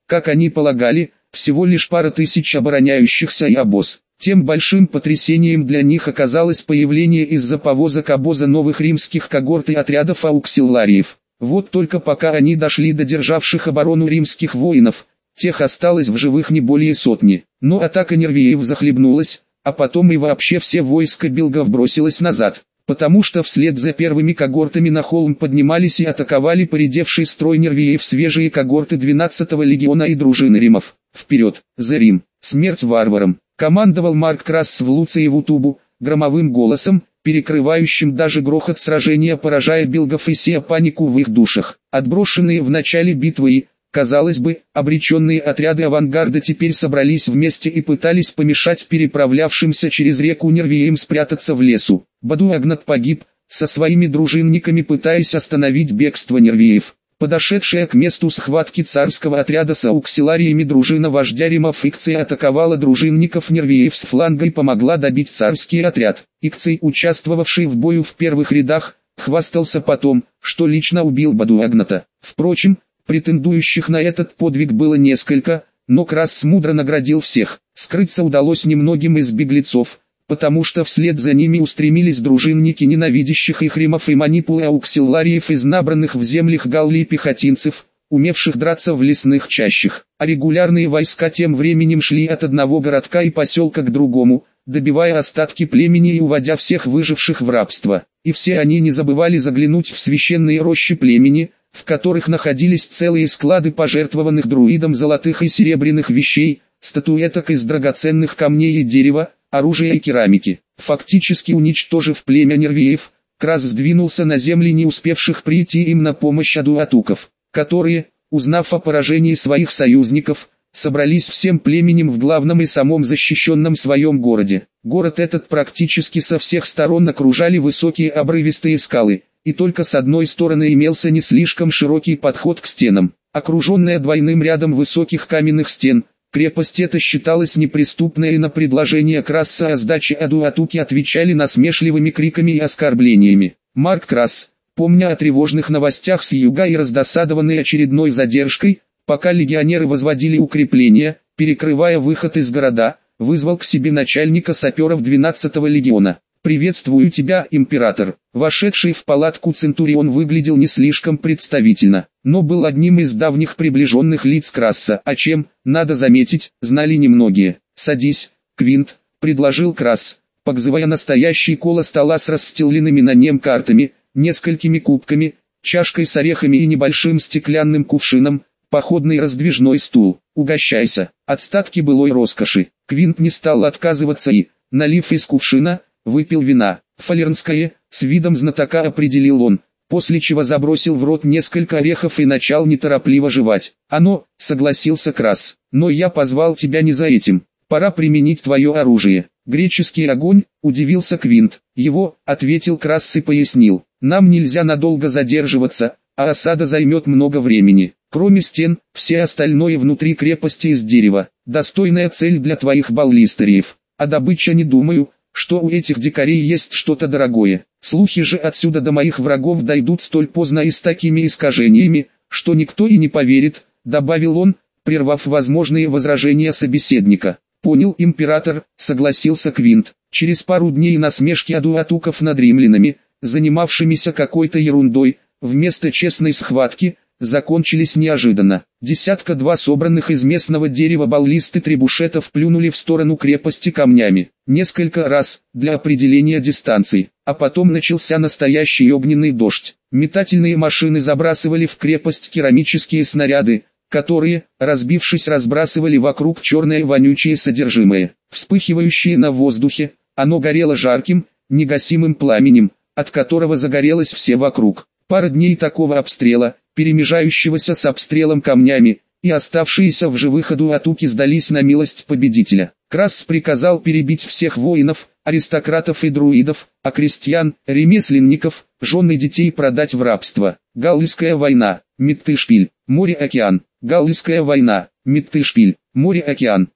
Speaker 1: как они полагали, всего лишь пара тысяч обороняющихся и обоз. Тем большим потрясением для них оказалось появление из-за повозок обоза новых римских когорт и отрядов ауксилариев. Вот только пока они дошли до державших оборону римских воинов, тех осталось в живых не более сотни. Но атака нервиев захлебнулась, а потом и вообще все войско белгов бросилось назад, потому что вслед за первыми когортами на холм поднимались и атаковали поредевший строй нервиев свежие когорты 12-го легиона и дружины римов. Вперед, за Рим, смерть варварам! Командовал Марк Красс в Луциеву Тубу, громовым голосом, перекрывающим даже грохот сражения, поражая белгов и сея панику в их душах. Отброшенные в начале битвы и, казалось бы, обреченные отряды авангарда теперь собрались вместе и пытались помешать переправлявшимся через реку нервиям спрятаться в лесу. Бадуагнат погиб, со своими дружинниками пытаясь остановить бегство нервиев. Подошедшая к месту схватки царского отряда с ауксилариями дружина вождя римов Икция атаковала дружинников нервиев с фланга и помогла добить царский отряд. Икций, участвовавший в бою в первых рядах, хвастался потом, что лично убил Бадуагната. Впрочем, претендующих на этот подвиг было несколько, но Красс мудро наградил всех. Скрыться удалось немногим из беглецов, потому что вслед за ними устремились дружинники ненавидящих их римов и манипулы ауксилариев из набранных в землях Галлии пехотинцев, умевших драться в лесных чащах. А регулярные войска тем временем шли от одного городка и поселка к другому, добивая остатки племени и уводя всех выживших в рабство. И все они не забывали заглянуть в священные рощи племени, в которых находились целые склады пожертвованных друидам золотых и серебряных вещей, статуэток из драгоценных камней и дерева, оружия и керамики. Фактически уничтожив племя нервиев, Красс сдвинулся на земли не успевших прийти им на помощь адуатуков, которые, узнав о поражении своих союзников, собрались всем племенем в главном и самом защищенном своем городе. Город этот практически со всех сторон окружали высокие обрывистые скалы, и только с одной стороны имелся не слишком широкий подход к стенам. Окруженная двойным рядом высоких каменных стен, крепость эта считалась неприступной, и на предложение Красса о сдаче адуатуки отвечали насмешливыми криками и оскорблениями. Марк Красс, помня о тревожных новостях с юга и раздосадованный очередной задержкой, пока легионеры возводили укрепления, перекрывая выход из города, вызвал к себе начальника саперов 12-го легиона. «Приветствую тебя, император». Вошедший в палатку центурион выглядел не слишком представительно, но был одним из давних приближенных лиц Красса, о чем, надо заметить, знали немногие. «Садись, Квинт», — предложил Красс, показывая настоящий коло стола с расстеленными на нем картами, несколькими кубками, чашкой с орехами и небольшим стеклянным кувшином, походный раздвижной стул. «Угощайся». Остатки былой роскоши. Квинт не стал отказываться и, налив из кувшина, выпил вина. «Фалернское», — с видом знатока определил он, после чего забросил в рот несколько орехов и начал неторопливо жевать. «Оно», — согласился Красс, — «но я позвал тебя не за этим. Пора применить твое оружие». «Греческий огонь», — удивился Квинт. «Его», — ответил Красс и пояснил, — «нам нельзя надолго задерживаться, а осада займет много времени. Кроме стен, все остальное внутри крепости из дерева. Достойная цель для твоих баллистериев. А добыча, не думаю, что у этих дикарей есть что-то дорогое. Слухи же отсюда до моих врагов дойдут столь поздно и с такими искажениями, что никто и не поверит», — добавил он, прервав возможные возражения собеседника. «Понял, император», — согласился Квинт. Через пару дней насмешки адуатуков над римлянами, занимавшимися какой-то ерундой, вместо честной схватки, закончились неожиданно. Десятка-два собранных из местного дерева баллисты требушетов плюнули в сторону крепости камнями. Несколько раз, для определения дистанции, а потом начался настоящий огненный дождь. Метательные машины забрасывали в крепость керамические снаряды, которые, разбившись, разбрасывали вокруг черное вонючее содержимое. Вспыхивающее на воздухе, оно горело жарким, негасимым пламенем, от которого загорелось все вокруг. Пара дней такого обстрела, перемежающегося с обстрелом камнями, и оставшиеся в живых адуатуки сдались на милость победителя. Красс приказал перебить всех воинов, аристократов и друидов, а крестьян, ремесленников, жен и детей продать в рабство. Галлийская война, Миттышпиль, море-океан. Галлийская война, Миттышпиль, море-океан.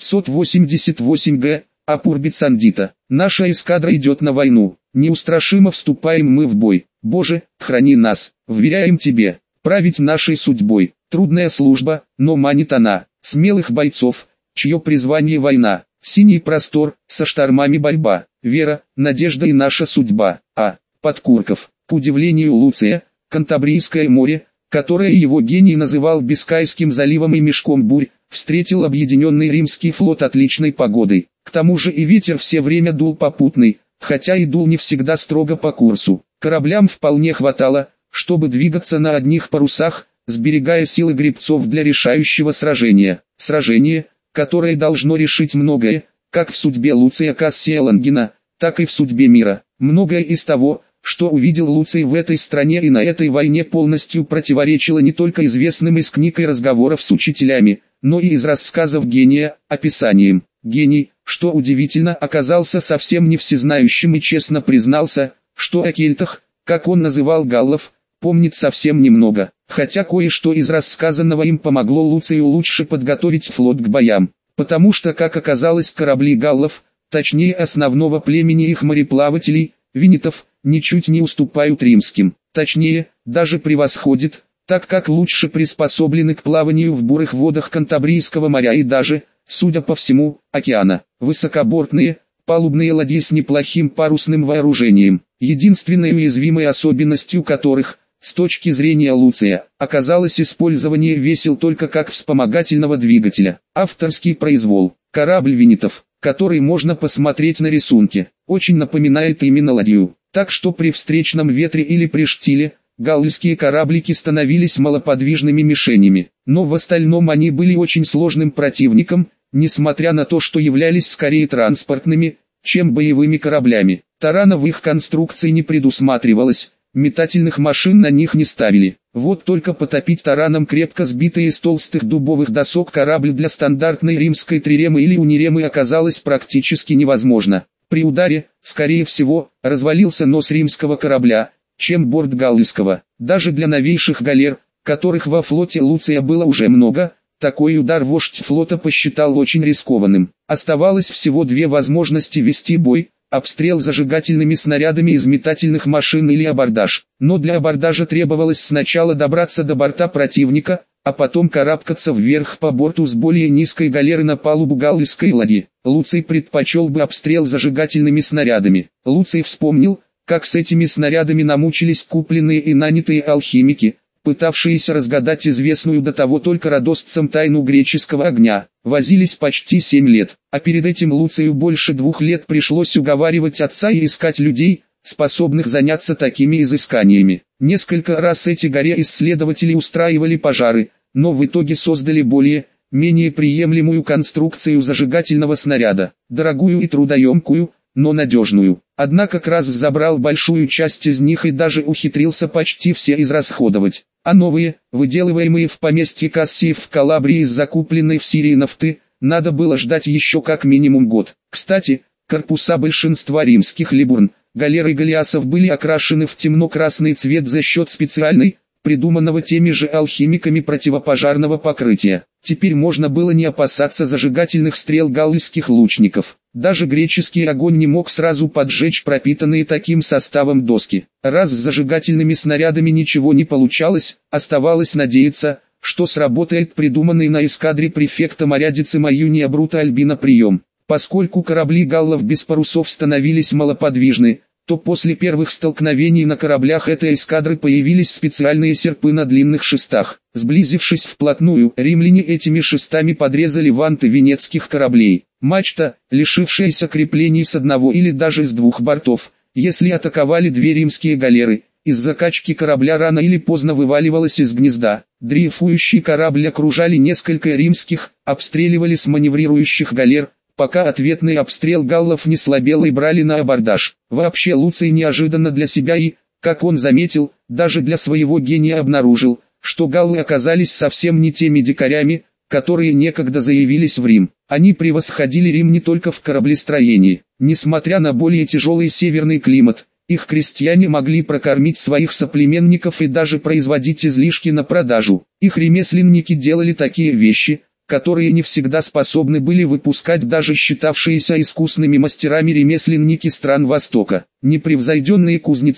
Speaker 1: 688 г. Апурбицандита. Наша эскадра идет на войну. Неустрашимо вступаем мы в бой. Боже, храни нас, вверяем тебе. править нашей судьбой. Трудная служба, но манит она. Смелых бойцов, чье призвание война. Синий простор, со штормами борьба. Вера, надежда и наша судьба. Подкурков. К удивлению Луция, Кантабрийское море, которое его гений называл Бискайским заливом и мешком бурь, встретил объединенный римский флот отличной погодой. К тому же и ветер все время дул попутный, хотя и дул не всегда строго по курсу. Кораблям вполне хватало, чтобы двигаться на одних парусах, сберегая силы гребцов для решающего сражения. Сражение, которое должно решить многое, как в судьбе Луция Кассия Лонгина, так и в судьбе мира. Многое из того, что увидел Луций в этой стране и на этой войне, полностью противоречило не только известным из книг и разговоров с учителями, но и из рассказов гения, описанием. Гений, что удивительно, оказался совсем не всезнающим и честно признался, что о кельтах, как он называл галлов, помнит совсем немного, хотя кое-что из рассказанного им помогло Луцию лучше подготовить флот к боям, потому что, как оказалось, корабли галлов, точнее основного племени их мореплавателей, венетов, ничуть не уступают римским, точнее, даже превосходят, так как лучше приспособлены к плаванию в бурых водах Кантабрийского моря и даже, судя по всему, океана. Высокобортные, палубные ладьи с неплохим парусным вооружением, единственной уязвимой особенностью которых, с точки зрения Луция, оказалось использование весел только как вспомогательного двигателя. Авторский произвол. Корабль венетов, который можно посмотреть на рисунке, очень напоминает именно ладью. Так что при встречном ветре или при штиле, галлийские кораблики становились малоподвижными мишенями. Но в остальном они были очень сложным противником, несмотря на то, что являлись скорее транспортными, чем боевыми кораблями. Тарана в их конструкции не предусматривалось, метательных машин на них не ставили. Вот только потопить тараном крепко сбитый из толстых дубовых досок корабль для стандартной римской триремы или униремы оказалось практически невозможно. При ударе, скорее всего, развалился нос римского корабля, чем борт галлийского. Даже для новейших галер, которых во флоте Луция было уже много, такой удар вождь флота посчитал очень рискованным. Оставалось всего две возможности вести бой: обстрел зажигательными снарядами из метательных машин или абордаж. Но для абордажа требовалось сначала добраться до борта противника, а потом карабкаться вверх по борту с более низкой галеры на палубу галлийской ладьи. Луций предпочел бы обстрел зажигательными снарядами. Луций вспомнил, как с этими снарядами намучились купленные и нанятые алхимики, пытавшиеся разгадать известную до того только родосцам тайну греческого огня. Возились почти 7 лет, а перед этим Луцию больше 2 лет пришлось уговаривать отца и искать людей, способных заняться такими изысканиями. Несколько раз эти горе-исследователи устраивали пожары, но в итоге создали менее приемлемую конструкцию зажигательного снаряда, дорогую и трудоемкую, но надежную. Однако Крас забрал большую часть из них и даже ухитрился почти все израсходовать. А новые, выделываемые в поместье Кассиев в Калабрии из закупленной в Сирии нафты, надо было ждать еще как минимум год. Кстати, корпуса большинства римских либурн, галер и галеасов были окрашены в темно-красный цвет за счет специальной, придуманного теми же алхимиками противопожарного покрытия. Теперь можно было не опасаться зажигательных стрел галлийских лучников. Даже греческий огонь не мог сразу поджечь пропитанные таким составом доски. Раз с зажигательными снарядами ничего не получалось, оставалось надеяться, что сработает придуманный на эскадре префекта моря Децима Юния Брута Альбина прием. Поскольку корабли галлов без парусов становились малоподвижны, то после первых столкновений на кораблях этой эскадры появились специальные серпы на длинных шестах. Сблизившись вплотную, римляне этими шестами подрезали ванты венетских кораблей. Мачта, лишившаяся креплений с одного или даже с 2 бортов, если атаковали 2 римские галеры, из-за качки корабля рано или поздно вываливалась из гнезда. Дрейфующий корабль окружали несколько римских, обстреливали с маневрирующих галер, пока ответный обстрел галлов не слабел и брали на абордаж. Вообще Луций неожиданно для себя и, как он заметил, даже для своего гения обнаружил, что галлы оказались совсем не теми дикарями, которые некогда заявились в Рим. Они превосходили Рим не только в кораблестроении. Несмотря на более тяжелый северный климат, их крестьяне могли прокормить своих соплеменников и даже производить излишки на продажу. Их ремесленники делали такие вещи, которые не всегда способны были выпускать даже считавшиеся искусными мастерами ремесленники стран Востока. Непревзойденные кузнецы,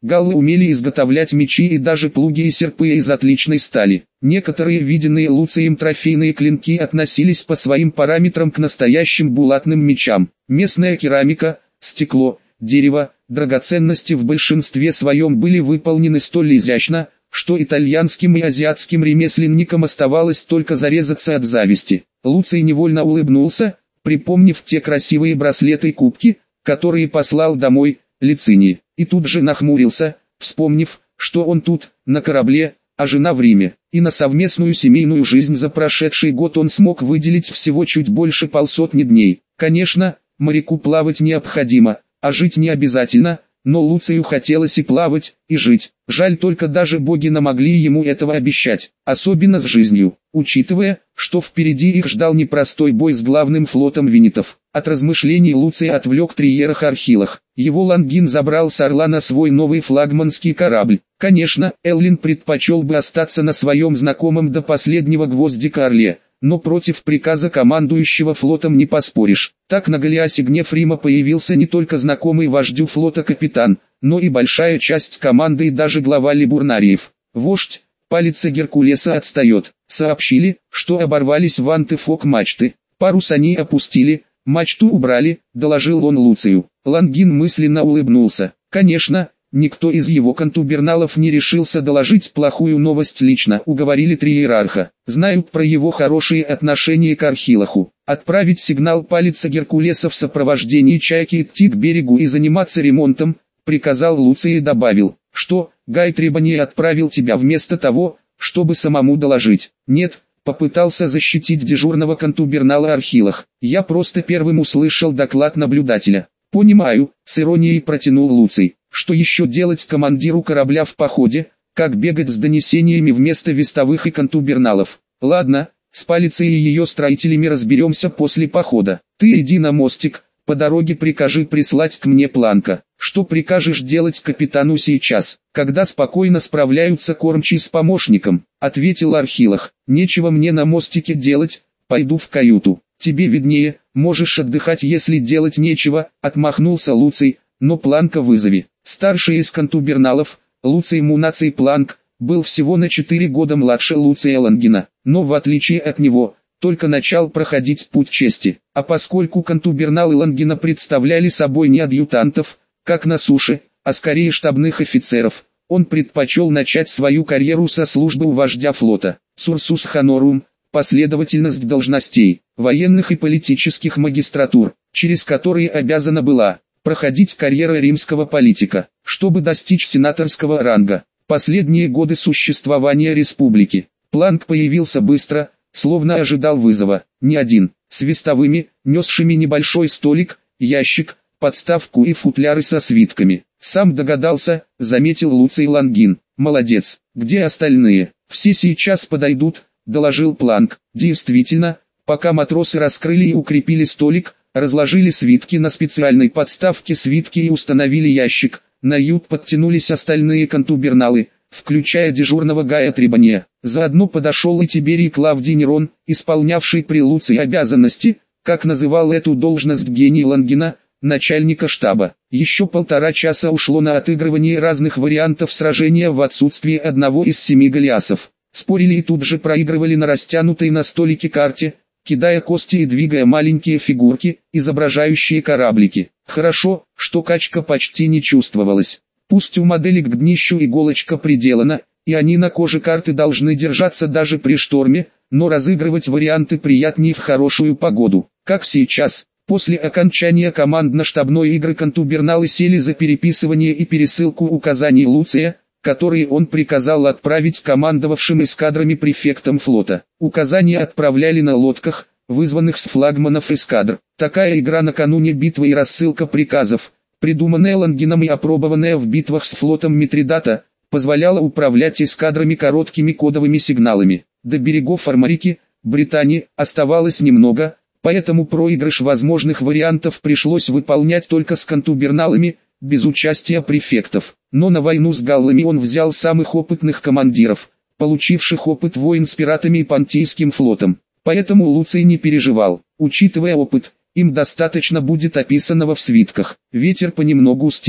Speaker 1: Галлы умели изготовлять мечи и даже плуги и серпы из отличной стали. Некоторые виденные Луцием трофейные клинки относились по своим параметрам к настоящим булатным мечам. Местная керамика, стекло, дерево, драгоценности в большинстве своем были выполнены столь изящно, что итальянским и азиатским ремесленникам оставалось только зарезаться от зависти. Луций невольно улыбнулся, припомнив те красивые браслеты и кубки, которые послал домой Лициний, и тут же нахмурился, вспомнив, что он тут, на корабле, а жена в Риме, и на совместную семейную жизнь за прошедший год он смог выделить всего чуть больше 500 дней. Конечно, моряку плавать необходимо, а жить не обязательно, но Луцию хотелось и плавать, и жить. Жаль только даже боги не могли ему этого обещать, особенно с жизнью, учитывая, что впереди их ждал непростой бой с главным флотом венетов. От размышлений Луций отвлек триерах Архилах. Его Лонгин забрал с Орла на свой новый флагманский корабль. Конечно, Эллин предпочел бы остаться на своем знакомом до последнего гвоздика Орле, но против приказа командующего флотом не поспоришь. Так на Галиасе Гнев Рима появился не только знакомый вождю флота капитан, но и большая часть команды и даже глава Либурнариев. Вождь, палица Геркулеса отстает. Сообщили, что оборвались ванты фок-мачты. Парус они опустили, мачту убрали, доложил он Луцию. Лонгин мысленно улыбнулся. Конечно, никто из его контуберналов не решился доложить плохую новость лично, уговорили три иерарха. Знают про его хорошие отношения к Архилаху. Отправить сигнал палица Геркулеса в сопровождении чайки идти к берегу и заниматься ремонтом, приказал Луций и добавил, что Гай Требоний отправил тебя вместо того, чтобы самому доложить. Нет, попытался защитить дежурного контубернала Архилах. Я просто первым услышал доклад наблюдателя. Понимаю, с иронией протянул Луций. Что еще делать командиру корабля в походе, как бегать с донесениями вместо вестовых и контуберналов? Ладно, с палицей и ее строителями разберемся после похода. Ты иди на мостик, по дороге прикажи прислать к мне Планка. Что прикажешь делать капитану сейчас, когда спокойно справляются кормчий с помощником? Ответил Архилах. Нечего мне на мостике делать, пойду в каюту. Тебе виднее, можешь отдыхать, если делать нечего, отмахнулся Луций, но Планка вызови. Старший из контуберналов, Луций Мунаций Планк, был всего на 4 года младше Луция Лонгина, но в отличие от него, только начал проходить путь чести. А поскольку контуберналы Лонгина представляли собой не адъютантов, как на суше, а скорее штабных офицеров, он предпочел начать свою карьеру со службы у вождя флота. Сурсус Ханорум, последовательность должностей, военных и политических магистратур, через которые обязана была проходить карьера римского политика, чтобы достичь сенаторского ранга. Последние годы существования республики, Планк появился быстро, словно ожидал вызова, не один, с вестовыми, несшими небольшой столик, ящик, подставку и футляры со свитками. Сам догадался, заметил Луций Лонгин. Молодец, где остальные? Все сейчас подойдут, доложил Планк. Действительно, пока матросы раскрыли и укрепили столик, разложили свитки на специальной подставке свитки и установили ящик, на ют подтянулись остальные контуберналы, включая дежурного Гая Требония. Заодно подошел и Тиберий Клавдий Нерон, исполнявший при Луции обязанности, как называл эту должность гений Лонгина, начальника штаба. Еще 1,5 часа ушло на отыгрывание разных вариантов сражения в отсутствие одного из 7 Голиасов. Спорили и тут же проигрывали на растянутой на столике карте, кидая кости и двигая маленькие фигурки, изображающие кораблики. Хорошо, что качка почти не чувствовалась. Пусть у моделек к днищу иголочка приделана, и они на коже карты должны держаться даже при шторме, но разыгрывать варианты приятнее в хорошую погоду. Как сейчас, после окончания командно-штабной игры контуберналы сели за переписывание и пересылку указаний Луция, которые он приказал отправить командовавшим эскадрами префектам флота. Указания отправляли на лодках, вызванных с флагманов эскадр. Такая игра накануне битвы и рассылка приказов, придуманная Лонгином и опробованная в битвах с флотом Митридата, позволяла управлять эскадрами короткими кодовыми сигналами. До берегов Армарики, Британии, оставалось немного, поэтому проигрыш возможных вариантов пришлось выполнять только с контуберналами, без участия префектов. Но на войну с галлами он взял самых опытных командиров, получивших опыт войн с пиратами и Понтийским флотом. Поэтому Луций не переживал, учитывая опыт, им достаточно будет описанного в свитках. Ветер понемногу стих,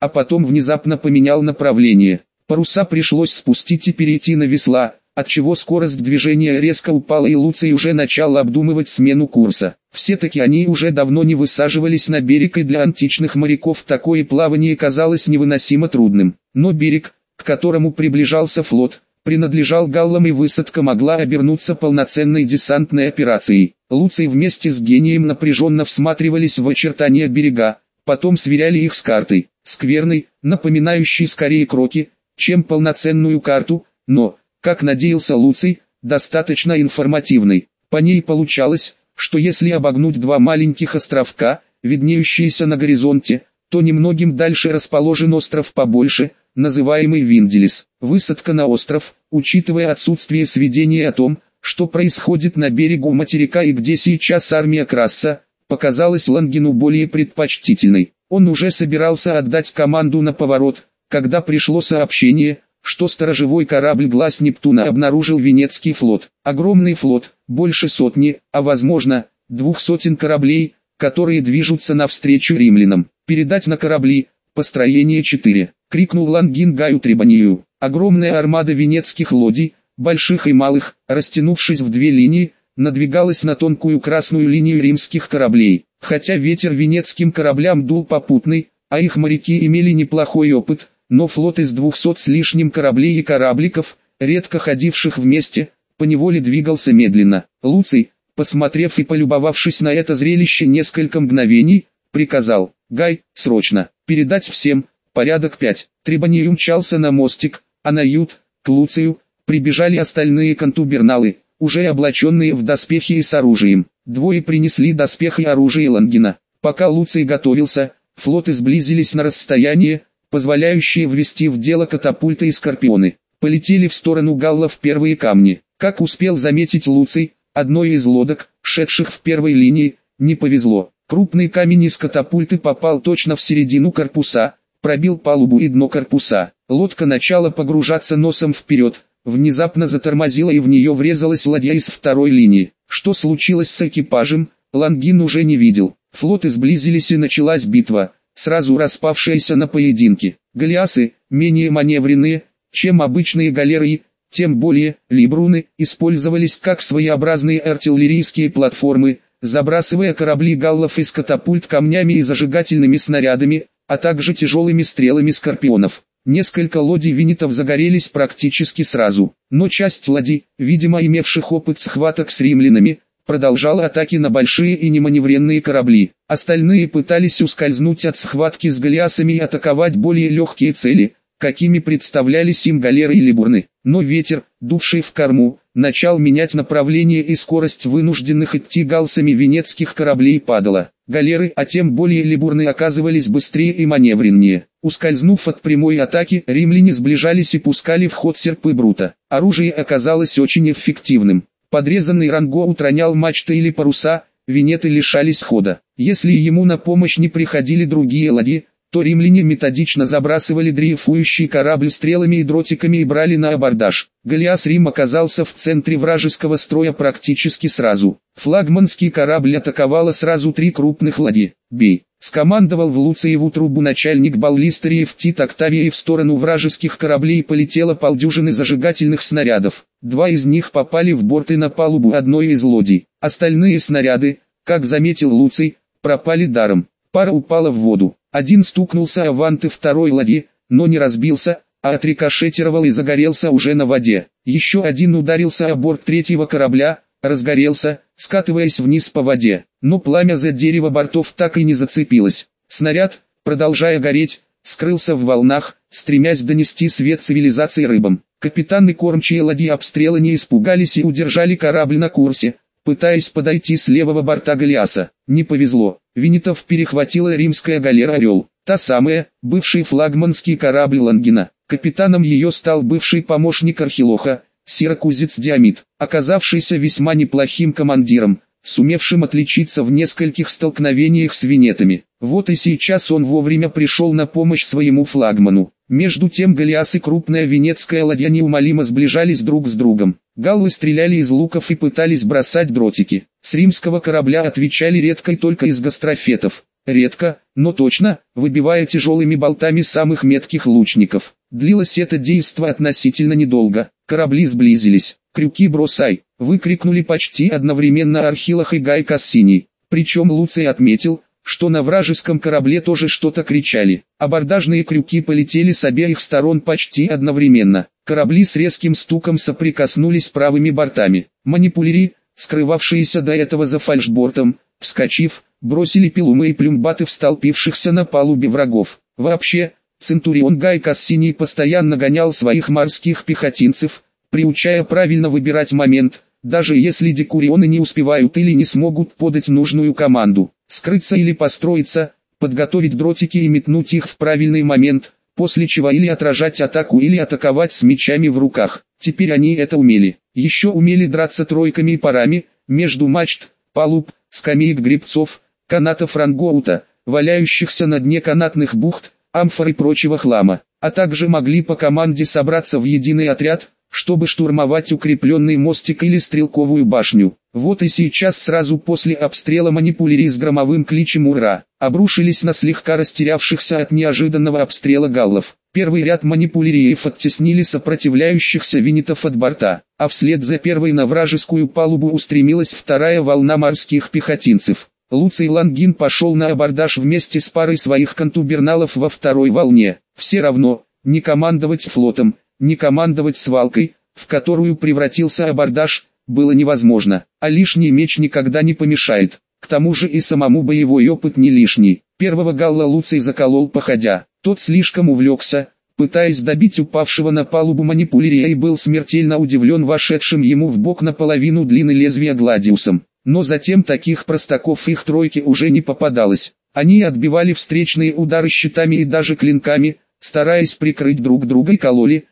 Speaker 1: а потом внезапно поменял направление. Паруса пришлось спустить и перейти на весла, отчего скорость движения резко упала и Луций уже начал обдумывать смену курса. Все-таки они уже давно не высаживались на берег, и для античных моряков такое плавание казалось невыносимо трудным. Но берег, к которому приближался флот, принадлежал галлам, и высадка могла обернуться полноценной десантной операцией. Луций вместе с гением напряженно всматривались в очертания берега, потом сверяли их с картой, скверной, напоминающей скорее кроки, чем полноценную карту, но, как надеялся Луций, достаточно информативной. По ней получалось, что если обогнуть два маленьких островка, виднеющиеся на горизонте, то немногим дальше расположен остров побольше, называемый Винделис. Высадка на остров, учитывая отсутствие сведений о том, что происходит на берегу материка и где сейчас армия Красса, показалась Лангину более предпочтительной. Он уже собирался отдать команду на поворот, когда пришло сообщение, что сторожевой корабль «Глаз Нептуна» обнаружил Венецкий флот. Огромный флот, больше сотни, а возможно, 200 кораблей, которые движутся навстречу римлянам. «Передать на корабли, построение 4», — крикнул Лангин Гаю Требонию. Огромная армада венецких лодий, больших и малых, растянувшись в две линии, надвигалась на тонкую красную линию римских кораблей. Хотя ветер венецким кораблям дул попутный, а их моряки имели неплохой опыт, но флот из 200 с лишним кораблей и корабликов, редко ходивших вместе, поневоле двигался медленно. Луций, посмотрев и полюбовавшись на это зрелище несколько мгновений, приказал: «Гай, срочно, передать всем, порядок 5». Требоний умчался на мостик, а на ют, к Луцию, прибежали остальные контуберналы, уже облаченные в доспехи и с оружием. Двое принесли доспех и оружие Лангина. Пока Луций готовился, флоты сблизились на расстояние, позволяющие ввести в дело катапульты и скорпионы. Полетели в сторону галлов первые камни. Как успел заметить Луций, одной из лодок, шедших в первой линии, не повезло. Крупный камень из катапульты попал точно в середину корпуса, пробил палубу и дно корпуса. Лодка начала погружаться носом вперед, внезапно затормозила и в нее врезалась ладья из второй линии. Что случилось с экипажем, Лангин уже не видел. Флоты сблизились и началась битва, сразу распавшаяся на поединки. Галеасы, менее маневренные, чем обычные галеры, тем более либруны, использовались как своеобразные артиллерийские платформы, забрасывая корабли галлов из катапульт камнями и зажигательными снарядами, а также тяжелыми стрелами скорпионов. Несколько лодий венетов загорелись практически сразу, но часть ладей, видимо имевших опыт схваток с римлянами, продолжала атаки на большие и неманевренные корабли. Остальные пытались ускользнуть от схватки с галеасами и атаковать более легкие цели, какими представлялись им галеры и либурны. Но ветер, дувший в корму, начал менять направление, и скорость вынужденных идти галсами венецких кораблей падала. Галеры, а тем более либурны, оказывались быстрее и маневреннее. Ускользнув от прямой атаки, римляне сближались и пускали в ход серпы Брута. Оружие оказалось очень эффективным. Подрезанный ранго устранял мачты или паруса, венеты лишались хода. Если ему на помощь не приходили другие ладьи, то римляне методично забрасывали дрейфующий корабль стрелами и дротиками и брали на абордаж. Галеас Рим оказался в центре вражеского строя практически сразу. Флагманский корабль атаковало сразу 3 крупных ладьи. «Бей!» — скомандовал в Луциеву трубу начальник баллистериев Тит Октавий, и в сторону вражеских кораблей полетело полдюжины зажигательных снарядов. 2 из них попали в борт и на палубу одной из лодий. Остальные снаряды, как заметил Луций, пропали даром. Пара упала в воду. Один стукнулся о ванты второй ладьи, но не разбился, а отрикошетировал и загорелся уже на воде. Еще один ударился о борт третьего корабля, разгорелся, скатываясь вниз по воде, но пламя за дерево бортов так и не зацепилось. Снаряд, продолжая гореть, скрылся в волнах, стремясь донести свет цивилизации рыбам. Капитаны кормчие ладьи обстрела не испугались и удержали корабль на курсе, пытаясь подойти с левого борта Галеаса. Не повезло, венетов перехватила римская галера «Орел», та самая, бывший флагманский корабль Лангина. Капитаном ее стал бывший помощник Архилоха, сиракузец Диамид, оказавшийся весьма неплохим командиром, сумевшим отличиться в нескольких столкновениях с венетами. Вот и сейчас он вовремя пришел на помощь своему флагману. Между тем Галеас и крупная венецкая ладья неумолимо сближались друг с другом. Галлы стреляли из луков и пытались бросать дротики. С римского корабля отвечали редко и только из гастрофетов. редко, но точно, выбивая тяжелыми болтами самых метких лучников. Длилось это действо относительно недолго. Корабли сблизились. «Крюки бросай!» — выкрикнули почти одновременно Архилах и Гай Кассини. Причем Луций отметил, что на вражеском корабле тоже что-то кричали. Абордажные крюки полетели с обеих сторон почти одновременно. Корабли с резким стуком соприкоснулись правыми бортами. Манипулери, скрывавшиеся до этого за фальшбортом, вскочив, бросили пилумы и плюмбаты в столпившихся на палубе врагов. Вообще, Центурион Гай Кассини постоянно гонял своих морских пехотинцев, приучая правильно выбирать момент, даже если декурионы не успевают или не смогут подать нужную команду, скрыться или построиться, подготовить дротики и метнуть их в правильный момент, после чего или отражать атаку или атаковать с мечами в руках. Теперь они это умели. Еще умели драться тройками и парами, между мачт, палуб, скамеек гребцов, канатов рангоута, валяющихся на дне канатных бухт, амфор и прочего хлама, а также могли по команде собраться в единый отряд, чтобы штурмовать укрепленный мостик или стрелковую башню. Вот и сейчас сразу после обстрела манипулери с громовым кличем «Ура!» обрушились на слегка растерявшихся от неожиданного обстрела галлов. Первый ряд манипулериев оттеснили сопротивляющихся винитов от борта, а вслед за первой на вражескую палубу устремилась вторая волна морских пехотинцев. Луций Лангин пошел на абордаж вместе с парой своих контуберналов во второй волне. Все равно, не командовать флотом, не командовать свалкой, в которую превратился абордаж, было невозможно, а лишний меч никогда не помешает. К тому же и самому боевой опыт не лишний. Первого галла Луций заколол походя, тот слишком увлекся, пытаясь добить упавшего на палубу манипулерия, и был смертельно удивлен вошедшим ему в бок наполовину длины лезвия гладиусом. Но затем таких простаков их тройке уже не попадалось. Они отбивали встречные удары щитами и даже клинками, стараясь прикрыть друг друга, и кололи.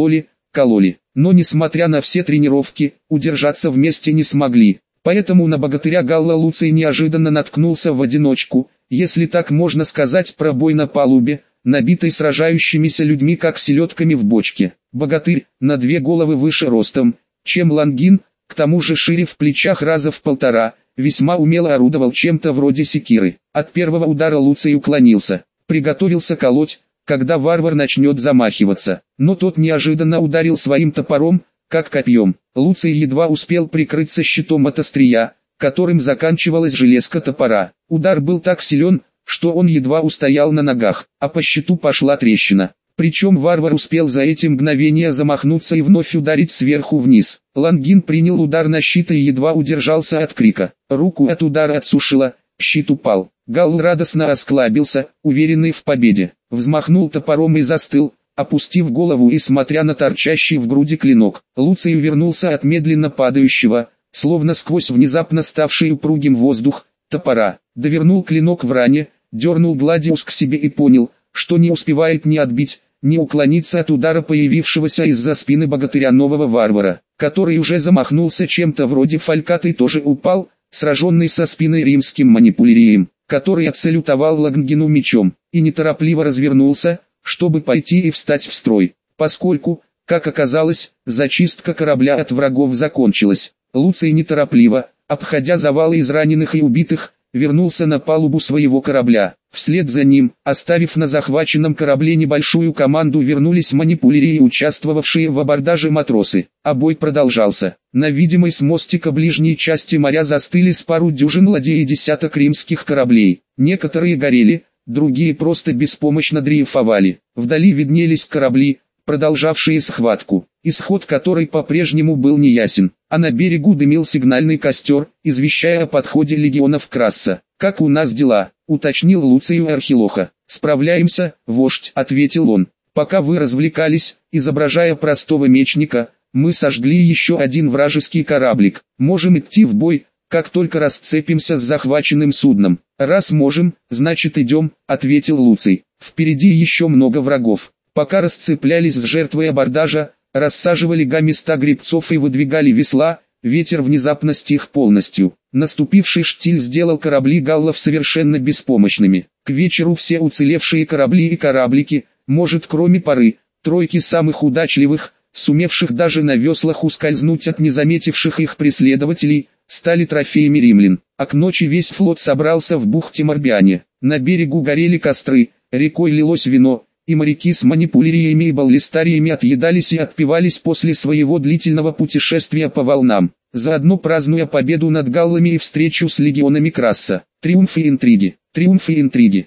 Speaker 1: Но несмотря на все тренировки, удержаться вместе не смогли. Поэтому на богатыря галла Луций неожиданно наткнулся в одиночку, если так можно сказать, про бой на палубе, набитой сражающимися людьми как селедками в бочке. Богатырь, на 2 головы выше ростом, чем Лангин, к тому же шире в плечах раза в 1,5, весьма умело орудовал чем-то вроде секиры. От первого удара Луций уклонился, приготовился колоть, когда варвар начнет замахиваться, но тот неожиданно ударил своим топором, как копьем. Луций едва успел прикрыться щитом от острия, которым заканчивалась железка топора. Удар был так силен, что он едва устоял на ногах, а по щиту пошла трещина. Причем варвар успел за эти мгновения замахнуться и вновь ударить сверху вниз. Лангин принял удар на щит и едва удержался от крика. Руку от удара отсушило, щит упал. Галл радостно осклабился, уверенный в победе. Взмахнул топором и застыл, опустив голову и смотря на торчащий в груди клинок. Луций вернулся от медленно падающего, словно сквозь внезапно ставший упругим воздух, топора. Довернул клинок в ране, дернул гладиус к себе и понял, что не успевает ни отбить, ни уклониться от удара появившегося из-за спины богатыря нового варвара, который уже замахнулся чем-то вроде фалькаты и тоже упал, сраженный со спины римским манипулерием, который отсалютовал Лангину мечом, и неторопливо развернулся, чтобы пойти и встать в строй, поскольку, как оказалось, зачистка корабля от врагов закончилась. Луций неторопливо, обходя завалы израненных и убитых, вернулся на палубу своего корабля. Вслед за ним, оставив на захваченном корабле небольшую команду, вернулись манипулерии, участвовавшие в абордаже матросы. А бой продолжался. На видимой с мостика ближней части моря застыли с пару дюжин ладей и десяток римских кораблей. Некоторые горели, другие просто беспомощно дрейфовали. Вдали виднелись корабли, продолжавшие схватку, исход которой по-прежнему был неясен, а на берегу дымил сигнальный костер, извещая о подходе легионов Красса. «Как у нас дела?» — уточнил Луций у Архилоха. «Справляемся, вождь», — ответил он. «Пока вы развлекались, изображая простого мечника, мы сожгли еще один вражеский кораблик. Можем идти в бой, как только расцепимся с захваченным судном». «Раз можем, значит идем», — ответил Луций. «Впереди еще много врагов». Пока расцеплялись с жертвой абордажа, рассаживали места гребцов и выдвигали весла, ветер внезапно стих полностью. Наступивший штиль сделал корабли галлов совершенно беспомощными. К вечеру все уцелевшие корабли и кораблики, может кроме пары, тройки самых удачливых, сумевших даже на веслах ускользнуть от незаметивших их преследователей, стали трофеями римлян. А к ночи весь флот собрался в бухте Марбиане. На берегу горели костры, рекой лилось вино, и моряки с манипуляриями и баллистариями отъедались и отпивались после своего длительного путешествия по волнам, заодно празднуя победу над галлами и встречу с легионами Красса. Триумфы и интриги. Триумфы и интриги.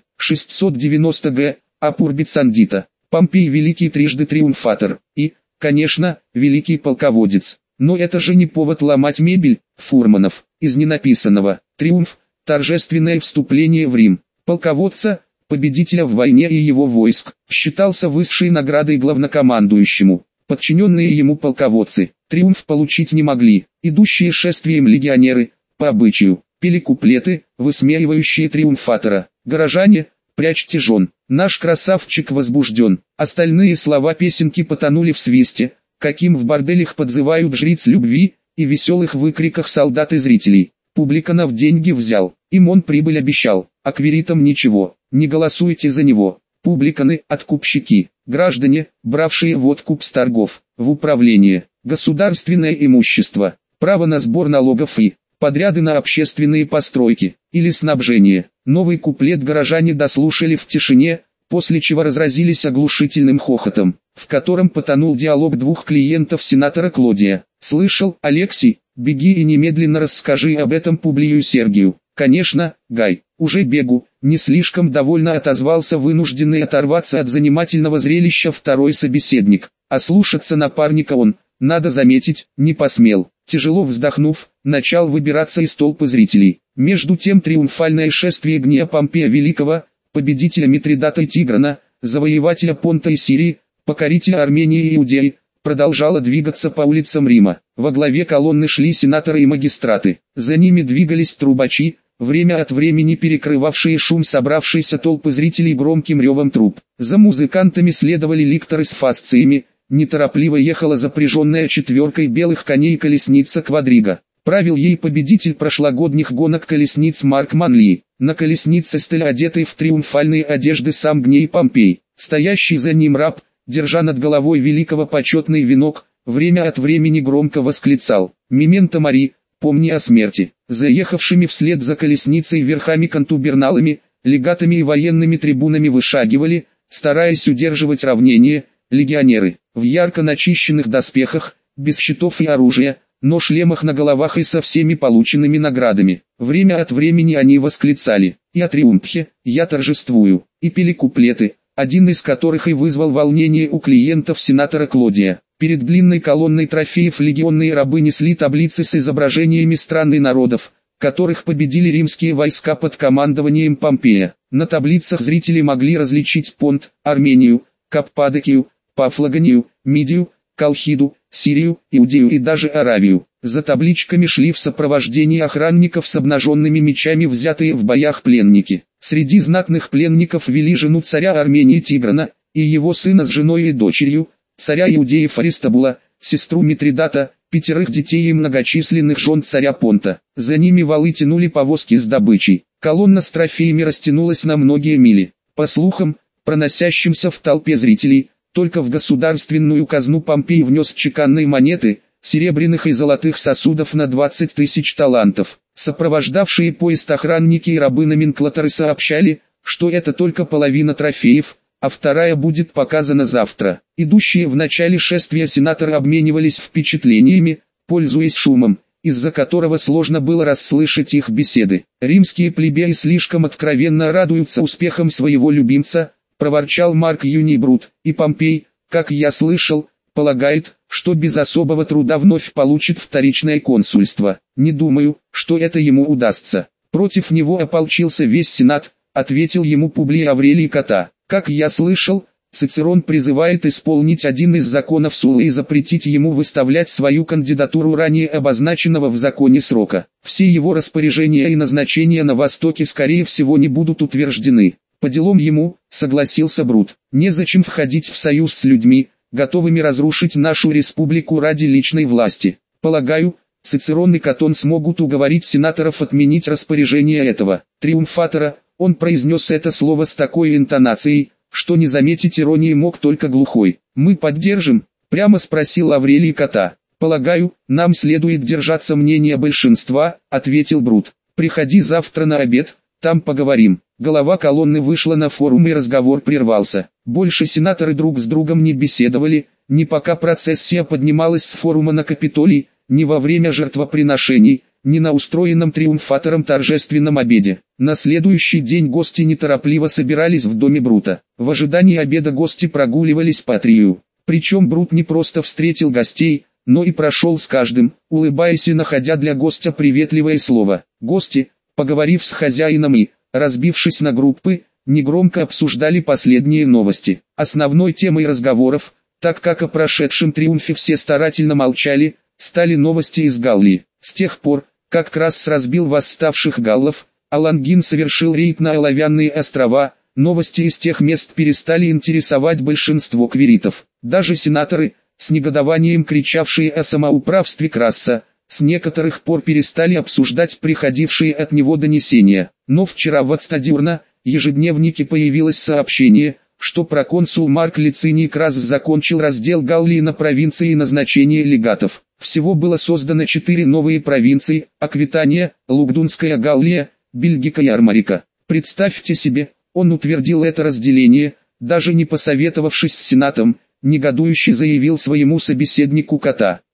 Speaker 1: 690 г. Апурбицандита. Помпей великий трижды триумфатор. И, конечно, великий полководец. Но это же не повод ломать мебель. Фурманов. Из ненаписанного. Триумф. Торжественное вступление в Рим. Полководца, победителя в войне и его войск, считался высшей наградой главнокомандующему. Подчиненные ему полководцы триумф получить не могли. Идущие шествием легионеры, по обычаю, пели куплеты, высмеивающие триумфатора. Горожане, прячьте жен, наш красавчик возбужден. Остальные слова песенки потонули в свисте, каким в борделях подзывают жриц любви, и веселых выкриках солдат и зрителей. Публиканов деньги взял, им он прибыль обещал, а квиритам ничего, не голосуйте за него. Публиканы, откупщики, граждане, бравшие в откуп с торгов, в управление, государственное имущество, право на сбор налогов и подряды на общественные постройки или снабжение. Новый куплет горожане дослушали в тишине, после чего разразились оглушительным хохотом, в котором потонул диалог двух клиентов сенатора Клодия. «Слышал, Алексей? Беги и немедленно расскажи об этом Публию Сергию». «Конечно, Гай, уже бегу», не слишком довольно отозвался вынужденный оторваться от занимательного зрелища второй собеседник. А слушаться напарника он, надо заметить, не посмел. Тяжело вздохнув, начал выбираться из толпы зрителей. Между тем триумфальное шествие Гния Помпея Великого, победителя Митридата и Тиграна, завоевателя Понта и Сирии, покорителя Армении и Иудеи, продолжало двигаться по улицам Рима. Во главе колонны шли сенаторы и магистраты. За ними двигались трубачи, время от времени перекрывавшие шум собравшейся толпы зрителей громким ревом труб. За музыкантами следовали ликторы с фасциями, неторопливо ехала запряженная четверкой белых коней колесница Квадрига. Правил ей победитель прошлогодних гонок колесниц Марк Манли. На колеснице стель, одетый в триумфальные одежды сам Гний Помпей, стоящий за ним раб, держа над головой великого почетный венок, время от времени громко восклицал: «Мементо Мари, помни о смерти». Заехавшими вслед за колесницей верхами контуберналами, легатами и военными трибунами вышагивали, стараясь удерживать равнение, легионеры, в ярко начищенных доспехах, без щитов и оружия, но шлемах на головах и со всеми полученными наградами. Время от времени они восклицали: «Я триумфе, я торжествую», и пели куплеты, один из которых и вызвал волнение у клиентов сенатора Клодия. Перед длинной колонной трофеев легионные рабы несли таблицы с изображениями стран и народов, которых победили римские войска под командованием Помпея. На таблицах зрители могли различить Понт, Армению, Каппадокию, Пафлагонию, Мидию, Колхиду, Сирию, Иудею и даже Аравию. За табличками шли в сопровождении охранников с обнаженными мечами взятые в боях пленники. Среди знатных пленников вели жену царя Армении Тиграна, и его сына с женой и дочерью, царя Иудеев Аристабула, сестру Митридата, 5 детей и многочисленных жен царя Понта. За ними валы тянули повозки с добычей. Колонна с трофеями растянулась на многие мили. По слухам, проносящимся в толпе зрителей, только в государственную казну Помпей внес чеканные монеты, серебряных и золотых сосудов на 20 тысяч талантов. Сопровождавшие поезд охранники и рабы-номенклаторы сообщали, что это только половина трофеев, а вторая будет показана завтра. Идущие в начале шествия сенаторы обменивались впечатлениями, пользуясь шумом, из-за которого сложно было расслышать их беседы. «Римские плебеи слишком откровенно радуются успехам своего любимца», проворчал Марк Юний Брут, и Помпей, как я слышал, полагает, что без особого труда вновь получит вторичное консульство. Не думаю, что это ему удастся. Против него ополчился весь сенат, ответил ему Публий Аврелий Кота. Как я слышал, Цицерон призывает исполнить один из законов Суллы и запретить ему выставлять свою кандидатуру ранее обозначенного в законе срока. Все его распоряжения и назначения на Востоке скорее всего не будут утверждены. По делам ему, согласился Брут, незачем входить в союз с людьми, готовыми разрушить нашу республику ради личной власти. Полагаю, Цицерон и Катон смогут уговорить сенаторов отменить распоряжение этого триумфатора. Он произнес это слово с такой интонацией, что не заметить иронии мог только глухой. «Мы поддержим?» – прямо спросил Аврелий Кота. «Полагаю, нам следует держаться мнения большинства», – ответил Брут. «Приходи завтра на обед, там поговорим». Голова колонны вышла на форум и разговор прервался. Больше сенаторы друг с другом не беседовали, ни пока процессия поднималась с форума на Капитолий, ни во время жертвоприношений, ни на устроенном триумфатором торжественном обеде. На следующий день гости неторопливо собирались в доме Брута. В ожидании обеда гости прогуливались по атрию. Причем Брут не просто встретил гостей, но и прошел с каждым, улыбаясь и находя для гостя приветливое слово. Гости, поговорив с хозяином и, разбившись на группы, негромко обсуждали последние новости. Основной темой разговоров, так как о прошедшем триумфе все старательно молчали, стали новости из Галлии. С тех пор, как Красс разбил восставших галлов, а Лангин совершил рейд на Оловянные острова, новости из тех мест перестали интересовать большинство квиритов. Даже сенаторы, с негодованием кричавшие о самоуправстве Красса, с некоторых пор перестали обсуждать приходившие от него донесения. Но вчера в Ацтадиурна, ежедневнике, появилось сообщение, что проконсул Марк Лициний Красс закончил раздел Галлии на провинции и назначение легатов. Всего было создано 4 новые провинции: Аквитания, Лугдунская Галлия, Бельгика и Армарика. Представьте себе, он утвердил это разделение, даже не посоветовавшись с Сенатом, негодующе заявил своему собеседнику Кота.